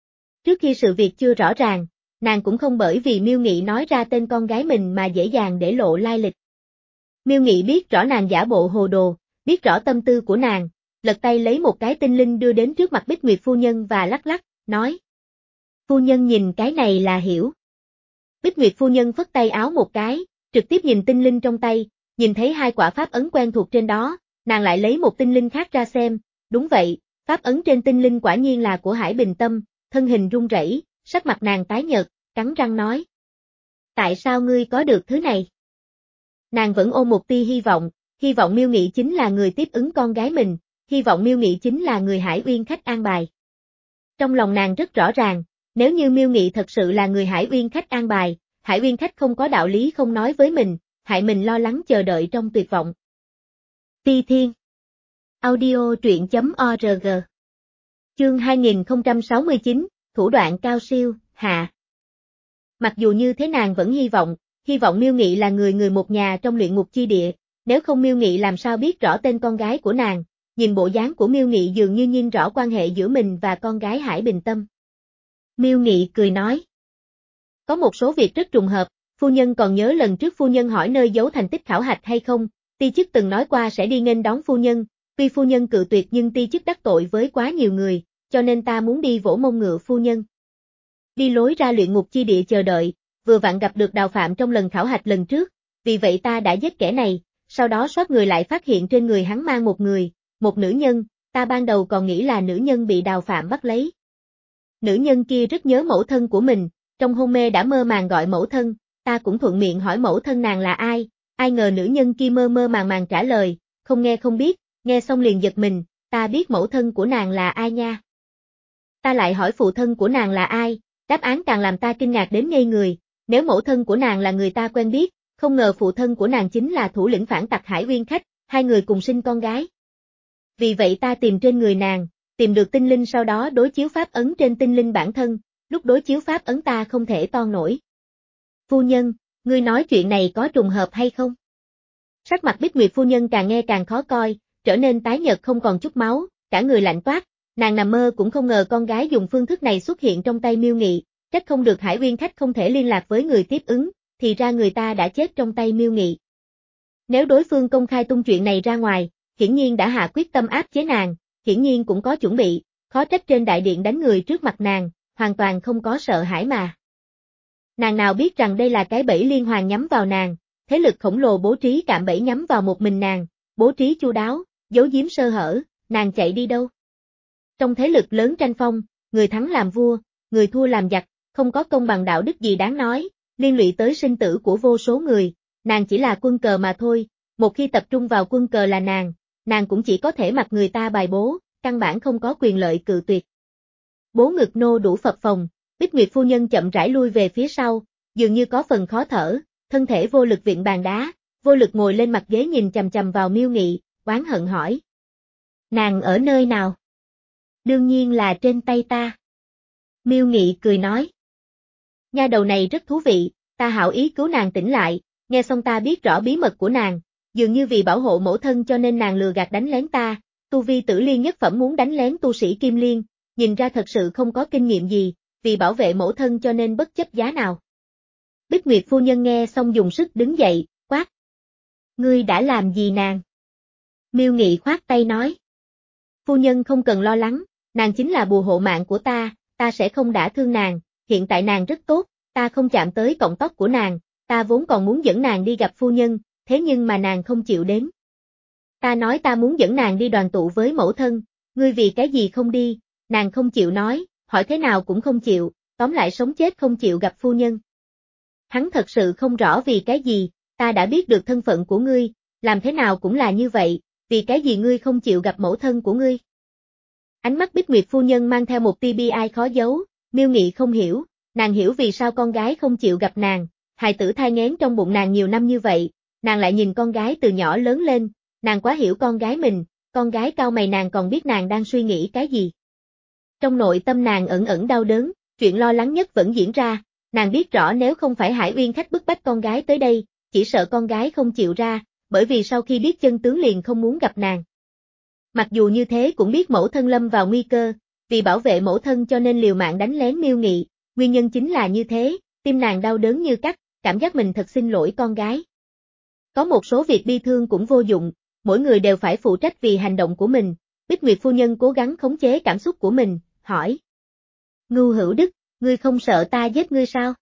Trước khi sự việc chưa rõ ràng, nàng cũng không bởi vì Miêu Nghị nói ra tên con gái mình mà dễ dàng để lộ lai lịch. Miêu Nghị biết rõ nàng giả bộ hồ đồ, biết rõ tâm tư của nàng, lật tay lấy một cái tinh linh đưa đến trước mặt Bích Nguyệt phu nhân và lắc lắc, nói. Phu nhân nhìn cái này là hiểu. Bích Nguyệt phu nhân phất tay áo một cái, trực tiếp nhìn tinh linh trong tay, nhìn thấy hai quả pháp ấn quen thuộc trên đó, nàng lại lấy một tinh linh khác ra xem, đúng vậy, pháp ấn trên tinh linh quả nhiên là của Hải Bình Tâm, thân hình run rẩy, sắc mặt nàng tái nhợt, cắn răng nói. Tại sao ngươi có được thứ này? Nàng vẫn ôm một tia hy vọng, hy vọng Miêu Nghị chính là người tiếp ứng con gái mình, hy vọng Miêu Nghị chính là người Hải Uyên khách an bài. Trong lòng nàng rất rõ ràng, nếu như Miêu Nghị thật sự là người Hải Uyên khách an bài, Hải Uyên khách không có đạo lý không nói với mình, hại mình lo lắng chờ đợi trong tuyệt vọng. Ti Thiên Audio truyện chấm org Chương hai nghìn không trăm sáu mươi chín, thủ đoạn cao siêu, hạ. Mặc dù như thế nàng vẫn hy vọng, hy vọng Miêu Nghị là người người một nhà trong luyện ngục chi địa, nếu không Miêu Nghị làm sao biết rõ tên con gái của nàng, nhìn bộ dáng của Miêu Nghị dường như nhìn rõ quan hệ giữa mình và con gái Hải Bình Tâm. Miêu Nghị cười nói. Có một số việc rất trùng hợp, phu nhân còn nhớ lần trước phu nhân hỏi nơi giấu thành tích khảo hạch hay không, ti chức từng nói qua sẽ đi nghênh đón phu nhân, tuy phu nhân cự tuyệt nhưng ti chức đắc tội với quá nhiều người, cho nên ta muốn đi vỗ mông ngựa phu nhân. Đi lối ra luyện ngục chi địa chờ đợi, vừa vặn gặp được Đào Phạm trong lần khảo hạch lần trước, vì vậy ta đã giết kẻ này, sau đó soát người lại phát hiện trên người hắn mang một người, một nữ nhân, ta ban đầu còn nghĩ là nữ nhân bị Đào Phạm bắt lấy. Nữ nhân kia rất nhớ mẫu thân của mình, trong hôn mê đã mơ màng gọi mẫu thân, ta cũng thuận miệng hỏi mẫu thân nàng là ai, ai ngờ nữ nhân kia mơ mơ màng màng trả lời, không nghe không biết, nghe xong liền giật mình, ta biết mẫu thân của nàng là ai nha. Ta lại hỏi phụ thân của nàng là ai, đáp án càng làm ta kinh ngạc đến ngây người, nếu mẫu thân của nàng là người ta quen biết, không ngờ phụ thân của nàng chính là thủ lĩnh phản tặc Hải Uyên khách, hai người cùng sinh con gái. Vì vậy ta tìm trên người nàng, tìm được tinh linh sau đó đối chiếu pháp ấn trên tinh linh bản thân, lúc đối chiếu pháp ấn ta không thể toan nổi. Phu nhân, ngươi nói chuyện này có trùng hợp hay không? Sắc mặt Bích Nguyệt phu nhân càng nghe càng khó coi, trở nên tái nhợt không còn chút máu, cả người lạnh toát, nàng nằm mơ cũng không ngờ con gái dùng phương thức này xuất hiện trong tay Miêu Nghị, trách không được Hải Uyên khách không thể liên lạc với người tiếp ứng, thì ra người ta đã chết trong tay Miêu Nghị. Nếu đối phương công khai tung chuyện này ra ngoài, hiển nhiên đã hạ quyết tâm áp chế nàng, hiển nhiên cũng có chuẩn bị, khó trách trên đại điện đánh người trước mặt nàng, hoàn toàn không có sợ hãi mà. Nàng nào biết rằng đây là cái bẫy liên hoàn nhắm vào nàng, thế lực khổng lồ bố trí cạm bẫy nhắm vào một mình nàng, bố trí chu đáo, giấu giếm sơ hở, nàng chạy đi đâu? Trong thế lực lớn tranh phong, người thắng làm vua, người thua làm giặc, không có công bằng đạo đức gì đáng nói, liên lụy tới sinh tử của vô số người, nàng chỉ là quân cờ mà thôi, một khi tập trung vào quân cờ là nàng, nàng cũng chỉ có thể mặc người ta bài bố, căn bản không có quyền lợi cự tuyệt. Bố ngực nô đủ phập phồng, Bích Nguyệt phu nhân chậm rãi lui về phía sau, dường như có phần khó thở, thân thể vô lực viện bàn đá, vô lực ngồi lên mặt ghế nhìn chằm chằm vào Miêu Nghị, oán hận hỏi. Nàng ở nơi nào? Đương nhiên là trên tay ta. Miêu Nghị cười nói. Nha đầu này rất thú vị, ta hảo ý cứu nàng tỉnh lại, nghe xong ta biết rõ bí mật của nàng, dường như vì bảo hộ mẫu thân cho nên nàng lừa gạt đánh lén ta, tu vi tử liên nhất phẩm muốn đánh lén tu sĩ kim liên, nhìn ra thật sự không có kinh nghiệm gì, vì bảo vệ mẫu thân cho nên bất chấp giá nào. Bích Nguyệt phu nhân nghe xong dùng sức đứng dậy, quát. Ngươi đã làm gì nàng? Miêu Nghị khoát tay nói. Phu nhân không cần lo lắng, nàng chính là bùa hộ mạng của ta, ta sẽ không đả thương nàng, hiện tại nàng rất tốt, ta không chạm tới cọng tóc của nàng, ta vốn còn muốn dẫn nàng đi gặp phu nhân, thế nhưng mà nàng không chịu đến. Ta nói ta muốn dẫn nàng đi đoàn tụ với mẫu thân, ngươi vì cái gì không đi, nàng không chịu nói, hỏi thế nào cũng không chịu, tóm lại sống chết không chịu gặp phu nhân. Hắn thật sự không rõ vì cái gì, ta đã biết được thân phận của ngươi, làm thế nào cũng là như vậy, vì cái gì ngươi không chịu gặp mẫu thân của ngươi. Ánh mắt Bích Nguyệt phu nhân mang theo một tia bi ai khó giấu, Miêu Nghị không hiểu, nàng hiểu vì sao con gái không chịu gặp nàng, hài tử thai nghén trong bụng nàng nhiều năm như vậy, nàng lại nhìn con gái từ nhỏ lớn lên, nàng quá hiểu con gái mình, con gái cau mày nàng còn biết nàng đang suy nghĩ cái gì. Trong nội tâm nàng ẩn ẩn đau đớn, chuyện lo lắng nhất vẫn diễn ra, nàng biết rõ nếu không phải Hải Uyên khách bức bách con gái tới đây, chỉ sợ con gái không chịu ra, bởi vì sau khi biết chân tướng liền không muốn gặp nàng. Mặc dù như thế cũng biết mẫu thân lâm vào nguy cơ, vì bảo vệ mẫu thân cho nên liều mạng đánh lén Miêu Nghị, nguyên nhân chính là như thế, tim nàng đau đớn như cắt, cảm giác mình thật xin lỗi con gái. Có một số việc bi thương cũng vô dụng, mỗi người đều phải phụ trách vì hành động của mình, Bích Nguyệt phu nhân cố gắng khống chế cảm xúc của mình, hỏi. Ngưu Hữu Đức, ngươi không sợ ta giết ngươi sao?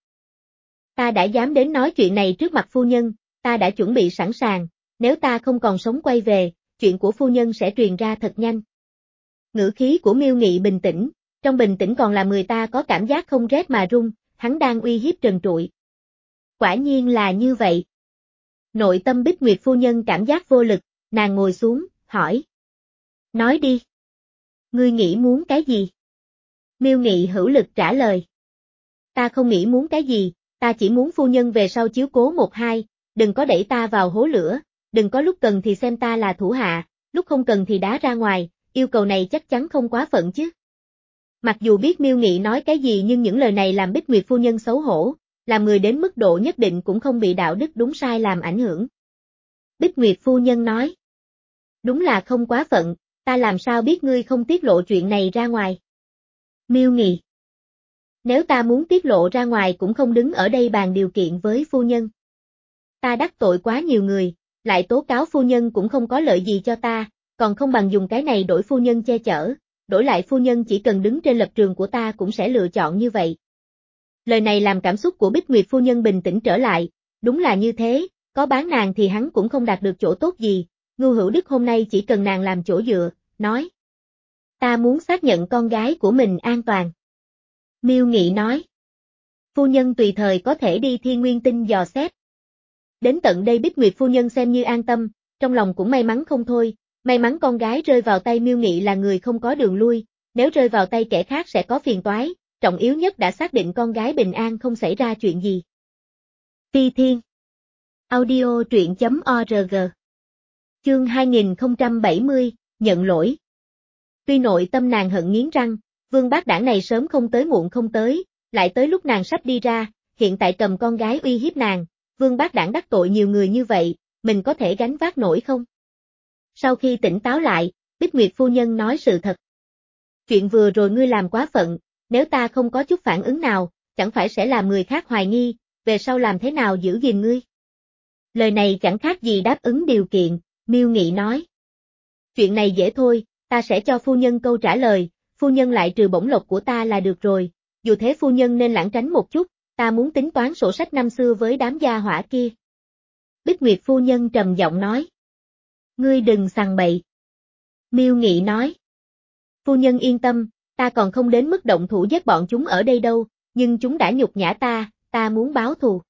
Ta đã dám đến nói chuyện này trước mặt phu nhân, ta đã chuẩn bị sẵn sàng, nếu ta không còn sống quay về, chuyện của phu nhân sẽ truyền ra thật nhanh. Ngữ khí của Miêu Nghị bình tĩnh, trong bình tĩnh còn làm người ta có cảm giác không rét mà run, hắn đang uy hiếp trần trụi. Quả nhiên là như vậy. Nội tâm Bích Nguyệt phu nhân cảm giác vô lực, nàng ngồi xuống, hỏi. Nói đi. Ngươi nghĩ muốn cái gì? Miêu Nghị hữu lực trả lời. Ta không nghĩ muốn cái gì, ta chỉ muốn phu nhân về sau chiếu cố một hai, đừng có đẩy ta vào hố lửa, đừng có lúc cần thì xem ta là thủ hạ, lúc không cần thì đá ra ngoài, yêu cầu này chắc chắn không quá phận chứ. Mặc dù biết Miêu Nghị nói cái gì nhưng những lời này làm Bích Nguyệt phu nhân xấu hổ, làm người đến mức độ nhất định cũng không bị đạo đức đúng sai làm ảnh hưởng. Bích Nguyệt phu nhân nói. Đúng là không quá phận, ta làm sao biết ngươi không tiết lộ chuyện này ra ngoài. Miêu Nghị. Nếu ta muốn tiết lộ ra ngoài cũng không đứng ở đây bàn điều kiện với phu nhân. Ta đắc tội quá nhiều người, lại tố cáo phu nhân cũng không có lợi gì cho ta, còn không bằng dùng cái này đổi phu nhân che chở, đổi lại phu nhân chỉ cần đứng trên lập trường của ta cũng sẽ lựa chọn như vậy. Lời này làm cảm xúc của Bích Nguyệt phu nhân bình tĩnh trở lại, đúng là như thế, có bán nàng thì hắn cũng không đạt được chỗ tốt gì, Ngưu Hữu Đức hôm nay chỉ cần nàng làm chỗ dựa, nói. Ta muốn xác nhận con gái của mình an toàn. Miêu Nghị nói. Phu nhân tùy thời có thể đi Thiên Nguyên Tinh dò xét. Đến tận đây Bích Nguyệt phu nhân xem như an tâm, trong lòng cũng may mắn không thôi, may mắn con gái rơi vào tay Miêu Nghị là người không có đường lui, nếu rơi vào tay kẻ khác sẽ có phiền toái, trọng yếu nhất đã xác định con gái bình an không xảy ra chuyện gì. Phi Thiên Audio truyện chấm org Chương hai nghìn không trăm bảy mươi, nhận lỗi. Tuy nội tâm nàng hận nghiến răng, Vương Bác Đảng này sớm không tới muộn không tới, lại tới lúc nàng sắp đi ra, hiện tại cầm con gái uy hiếp nàng, Vương Bác Đảng đắc tội nhiều người như vậy, mình có thể gánh vác nổi không? Sau khi tỉnh táo lại, Bích Nguyệt phu nhân nói sự thật. Chuyện vừa rồi ngươi làm quá phận, nếu ta không có chút phản ứng nào, chẳng phải sẽ làm người khác hoài nghi, về sau làm thế nào giữ gìn ngươi? Lời này chẳng khác gì đáp ứng điều kiện, Miêu Nghị nói. Chuyện này dễ thôi, ta sẽ cho phu nhân câu trả lời, phu nhân lại trừ bổng lộc của ta là được rồi, dù thế phu nhân nên lãng tránh một chút, ta muốn tính toán sổ sách năm xưa với đám gia hỏa kia. Bích Nguyệt phu nhân trầm giọng nói. Ngươi đừng sằng bậy. Miêu Nghị nói. Phu nhân yên tâm, ta còn không đến mức động thủ giết bọn chúng ở đây đâu, nhưng chúng đã nhục nhã ta, ta muốn báo thù.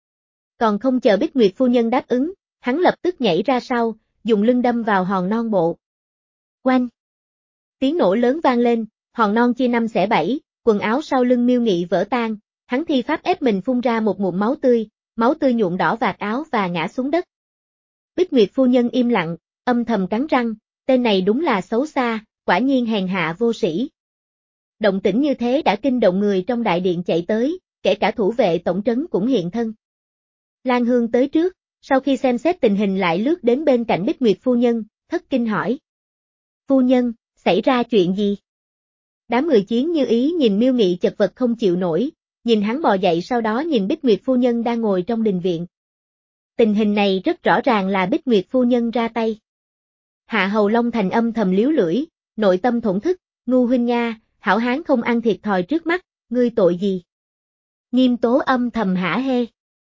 Còn không chờ Bích Nguyệt phu nhân đáp ứng, hắn lập tức nhảy ra sau, dùng lưng đâm vào hòn non bộ. Oanh! Tiếng nổ lớn vang lên, hòn non chia năm xẻ bảy, quần áo sau lưng Miêu Nghị vỡ tan, hắn thi pháp ép mình phun ra một ngụm máu tươi, máu tươi nhuộm đỏ vạt áo và ngã xuống đất. Bích Nguyệt phu nhân im lặng, âm thầm cắn răng, tên này đúng là xấu xa, quả nhiên hèn hạ vô sĩ. Động tĩnh như thế đã kinh động người trong đại điện chạy tới, kể cả thủ vệ tổng trấn cũng hiện thân. Lan Hương tới trước, sau khi xem xét tình hình lại lướt đến bên cạnh Bích Nguyệt phu nhân, thất kinh hỏi. Phu nhân, xảy ra chuyện gì? Đám người Chiến Như Ý nhìn Miêu Nghị chật vật không chịu nổi, nhìn hắn bò dậy sau đó nhìn Bích Nguyệt phu nhân đang ngồi trong đình viện. Tình hình này rất rõ ràng là Bích Nguyệt phu nhân ra tay. Hạ Hầu Long thành âm thầm liếu lưỡi, nội tâm thổn thức, ngu huynh nha, hảo hán không ăn thiệt thòi trước mắt, ngươi tội gì? Nghiêm Tố âm thầm hả hê.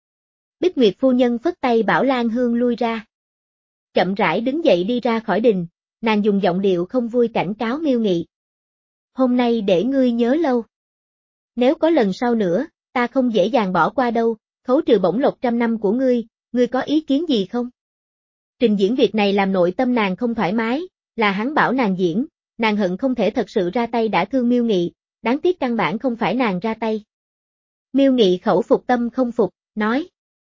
Bích Nguyệt phu nhân phất tay bảo Lan Hương lui ra. Chậm rãi đứng dậy đi ra khỏi đình, nàng dùng giọng điệu không vui cảnh cáo Miêu Nghị. Hôm nay để ngươi nhớ lâu. Nếu có lần sau nữa, ta không dễ dàng bỏ qua đâu, khấu trừ bổng lộc trăm năm của ngươi, ngươi có ý kiến gì không? Trình diễn việc này làm nội tâm nàng không thoải mái, là hắn bảo nàng diễn, nàng hận không thể thật sự ra tay đã thương Miêu Nghị, đáng tiếc căn bản không phải nàng ra tay. Miêu Nghị khẩu phục tâm không phục, nói.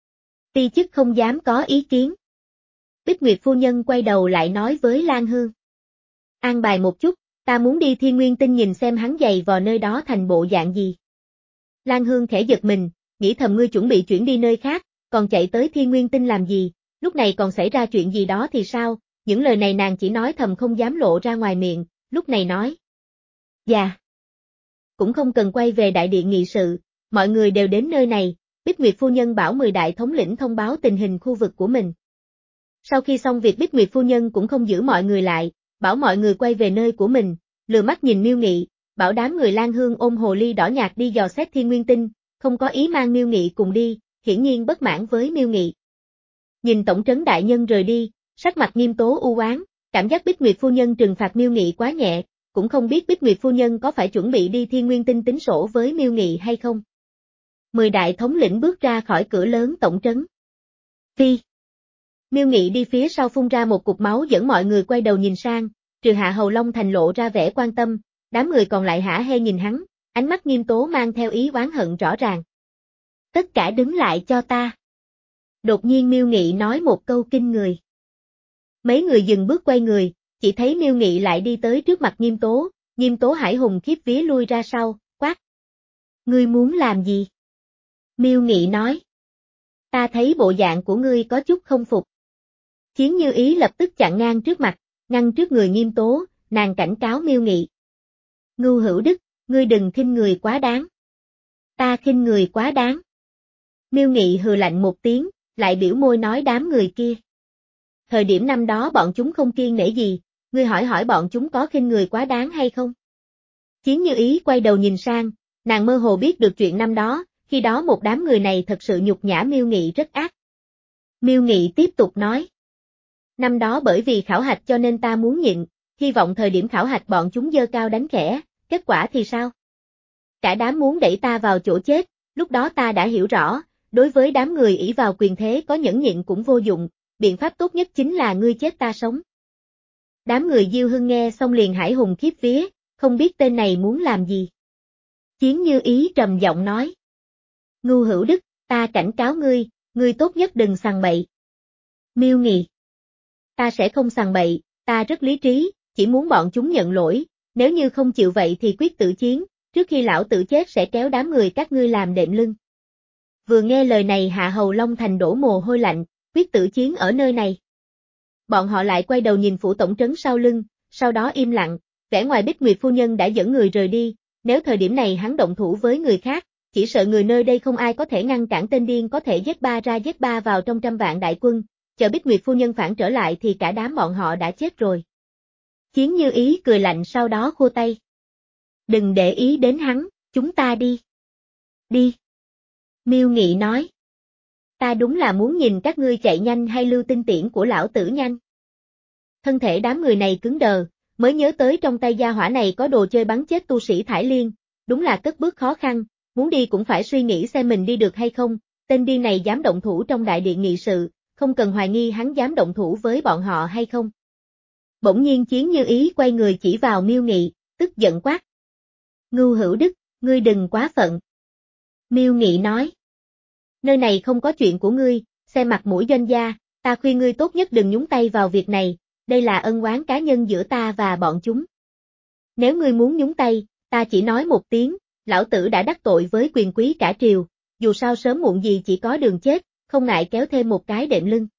Ti chức không dám có ý kiến. Bích Nguyệt phu nhân quay đầu lại nói với Lan Hương. An bài một chút, ta muốn đi Thiên Nguyên Tinh nhìn xem hắn giày vò nơi đó thành bộ dạng gì. Lan Hương khẽ giật mình, nghĩ thầm ngươi chuẩn bị chuyển đi nơi khác, còn chạy tới Thiên Nguyên Tinh làm gì, lúc này còn xảy ra chuyện gì đó thì sao, những lời này nàng chỉ nói thầm không dám lộ ra ngoài miệng, lúc này nói. Dạ. Cũng không cần quay về đại điện nghị sự, mọi người đều đến nơi này, Bích Nguyệt phu nhân bảo mười đại thống lĩnh thông báo tình hình khu vực của mình. Sau khi xong việc Bích Nguyệt phu nhân cũng không giữ mọi người lại, bảo mọi người quay về nơi của mình, lừa mắt nhìn Miêu Nghị, bảo đám người Lan Hương ôm hồ ly đỏ nhạt đi dò xét Thiên Nguyên Tinh, không có ý mang Miêu Nghị cùng đi, hiển nhiên bất mãn với Miêu Nghị. Nhìn tổng trấn đại nhân rời đi, sắc mặt Nghiêm Tố u oán, cảm giác Bích Nguyệt phu nhân trừng phạt Miêu Nghị quá nhẹ, cũng không biết Bích Nguyệt phu nhân có phải chuẩn bị đi Thiên Nguyên Tinh tính sổ với Miêu Nghị hay không. Mười đại thống lĩnh bước ra khỏi cửa lớn tổng trấn. Phi. Miêu Nghị đi phía sau phun ra một cục máu dẫn mọi người quay đầu nhìn sang, trừ Hạ Hầu Long Thành lộ ra vẻ quan tâm, đám người còn lại hả hê nhìn hắn, ánh mắt Nghiêm Tố mang theo ý oán hận rõ ràng. Tất cả đứng lại cho ta. Đột nhiên Miêu Nghị nói một câu kinh người. Mấy người dừng bước quay người, chỉ thấy Miêu Nghị lại đi tới trước mặt Nghiêm Tố, Nghiêm Tố hải hùng khiếp vía lui ra sau, quát. Ngươi muốn làm gì? Miêu Nghị nói. Ta thấy bộ dạng của ngươi có chút không phục. Chiến Như Ý lập tức chặn ngang trước mặt, ngăn trước người Nghiêm Tố, nàng cảnh cáo Miêu Nghị. Ngưu Hữu Đức, ngươi đừng khinh người quá đáng. Ta khinh người quá đáng. Miêu Nghị hừ lạnh một tiếng, lại biểu môi nói đám người kia. Thời điểm năm đó bọn chúng không kiêng nể gì, ngươi hỏi hỏi bọn chúng có khinh người quá đáng hay không? Chiến Như Ý quay đầu nhìn sang, nàng mơ hồ biết được chuyện năm đó, khi đó một đám người này thật sự nhục nhã Miêu Nghị rất ác. Miêu Nghị tiếp tục nói. Năm đó bởi vì khảo hạch cho nên ta muốn nhịn, hy vọng thời điểm khảo hạch bọn chúng dơ cao đánh khẽ, kết quả thì sao? Cả đám muốn đẩy ta vào chỗ chết, lúc đó ta đã hiểu rõ, đối với đám người ỷ vào quyền thế có nhẫn nhịn cũng vô dụng, biện pháp tốt nhất chính là ngươi chết ta sống. Đám người Diêu Hưng nghe xong liền hải hùng khiếp vía, không biết tên này muốn làm gì. Chiến Như Ý trầm giọng nói. Ngưu Hữu Đức, ta cảnh cáo ngươi, ngươi tốt nhất đừng sằng bậy. Miêu Nghị. Ta sẽ không sằng bậy, ta rất lý trí, chỉ muốn bọn chúng nhận lỗi, nếu như không chịu vậy thì quyết tử chiến, trước khi lão tử chết sẽ kéo đám người các ngươi làm đệm lưng. Vừa nghe lời này Hạ Hầu Long Thành đổ mồ hôi lạnh, quyết tử chiến ở nơi này. Bọn họ lại quay đầu nhìn phủ tổng trấn sau lưng, sau đó im lặng, vẻ ngoài Bích Nguyệt phu nhân đã dẫn người rời đi, nếu thời điểm này hắn động thủ với người khác, chỉ sợ người nơi đây không ai có thể ngăn cản tên điên có thể giết ba ra giết ba vào trong trăm vạn đại quân, chờ Bích Nguyệt phu nhân phản trở lại thì cả đám bọn họ đã chết rồi. Chiến Như Ý cười lạnh sau đó khua tay. Đừng để ý đến hắn, chúng ta đi. Đi. Miêu Nghị nói. Ta đúng là muốn nhìn các ngươi chạy nhanh hay lưu tinh tiễn của lão tử nhanh. Thân thể đám người này cứng đờ, mới nhớ tới trong tay gia hỏa này có đồ chơi bắn chết tu sĩ Thải Liên, đúng là cất bước khó khăn, muốn đi cũng phải suy nghĩ xem mình đi được hay không, tên điên này dám động thủ trong đại điện nghị sự, không cần hoài nghi hắn dám động thủ với bọn họ hay không. Bỗng nhiên Chiến Như Ý quay người chỉ vào Miêu Nghị, tức giận quát. Ngưu Hữu Đức, ngươi đừng quá phận. Miêu Nghị nói. Nơi này không có chuyện của ngươi, xem mặt mũi doanh gia, ta khuyên ngươi tốt nhất đừng nhúng tay vào việc này, đây là ân oán cá nhân giữa ta và bọn chúng. Nếu ngươi muốn nhúng tay, ta chỉ nói một tiếng, lão tử đã đắc tội với quyền quý cả triều, dù sao sớm muộn gì chỉ có đường chết, không ngại kéo thêm một cái đệm lưng.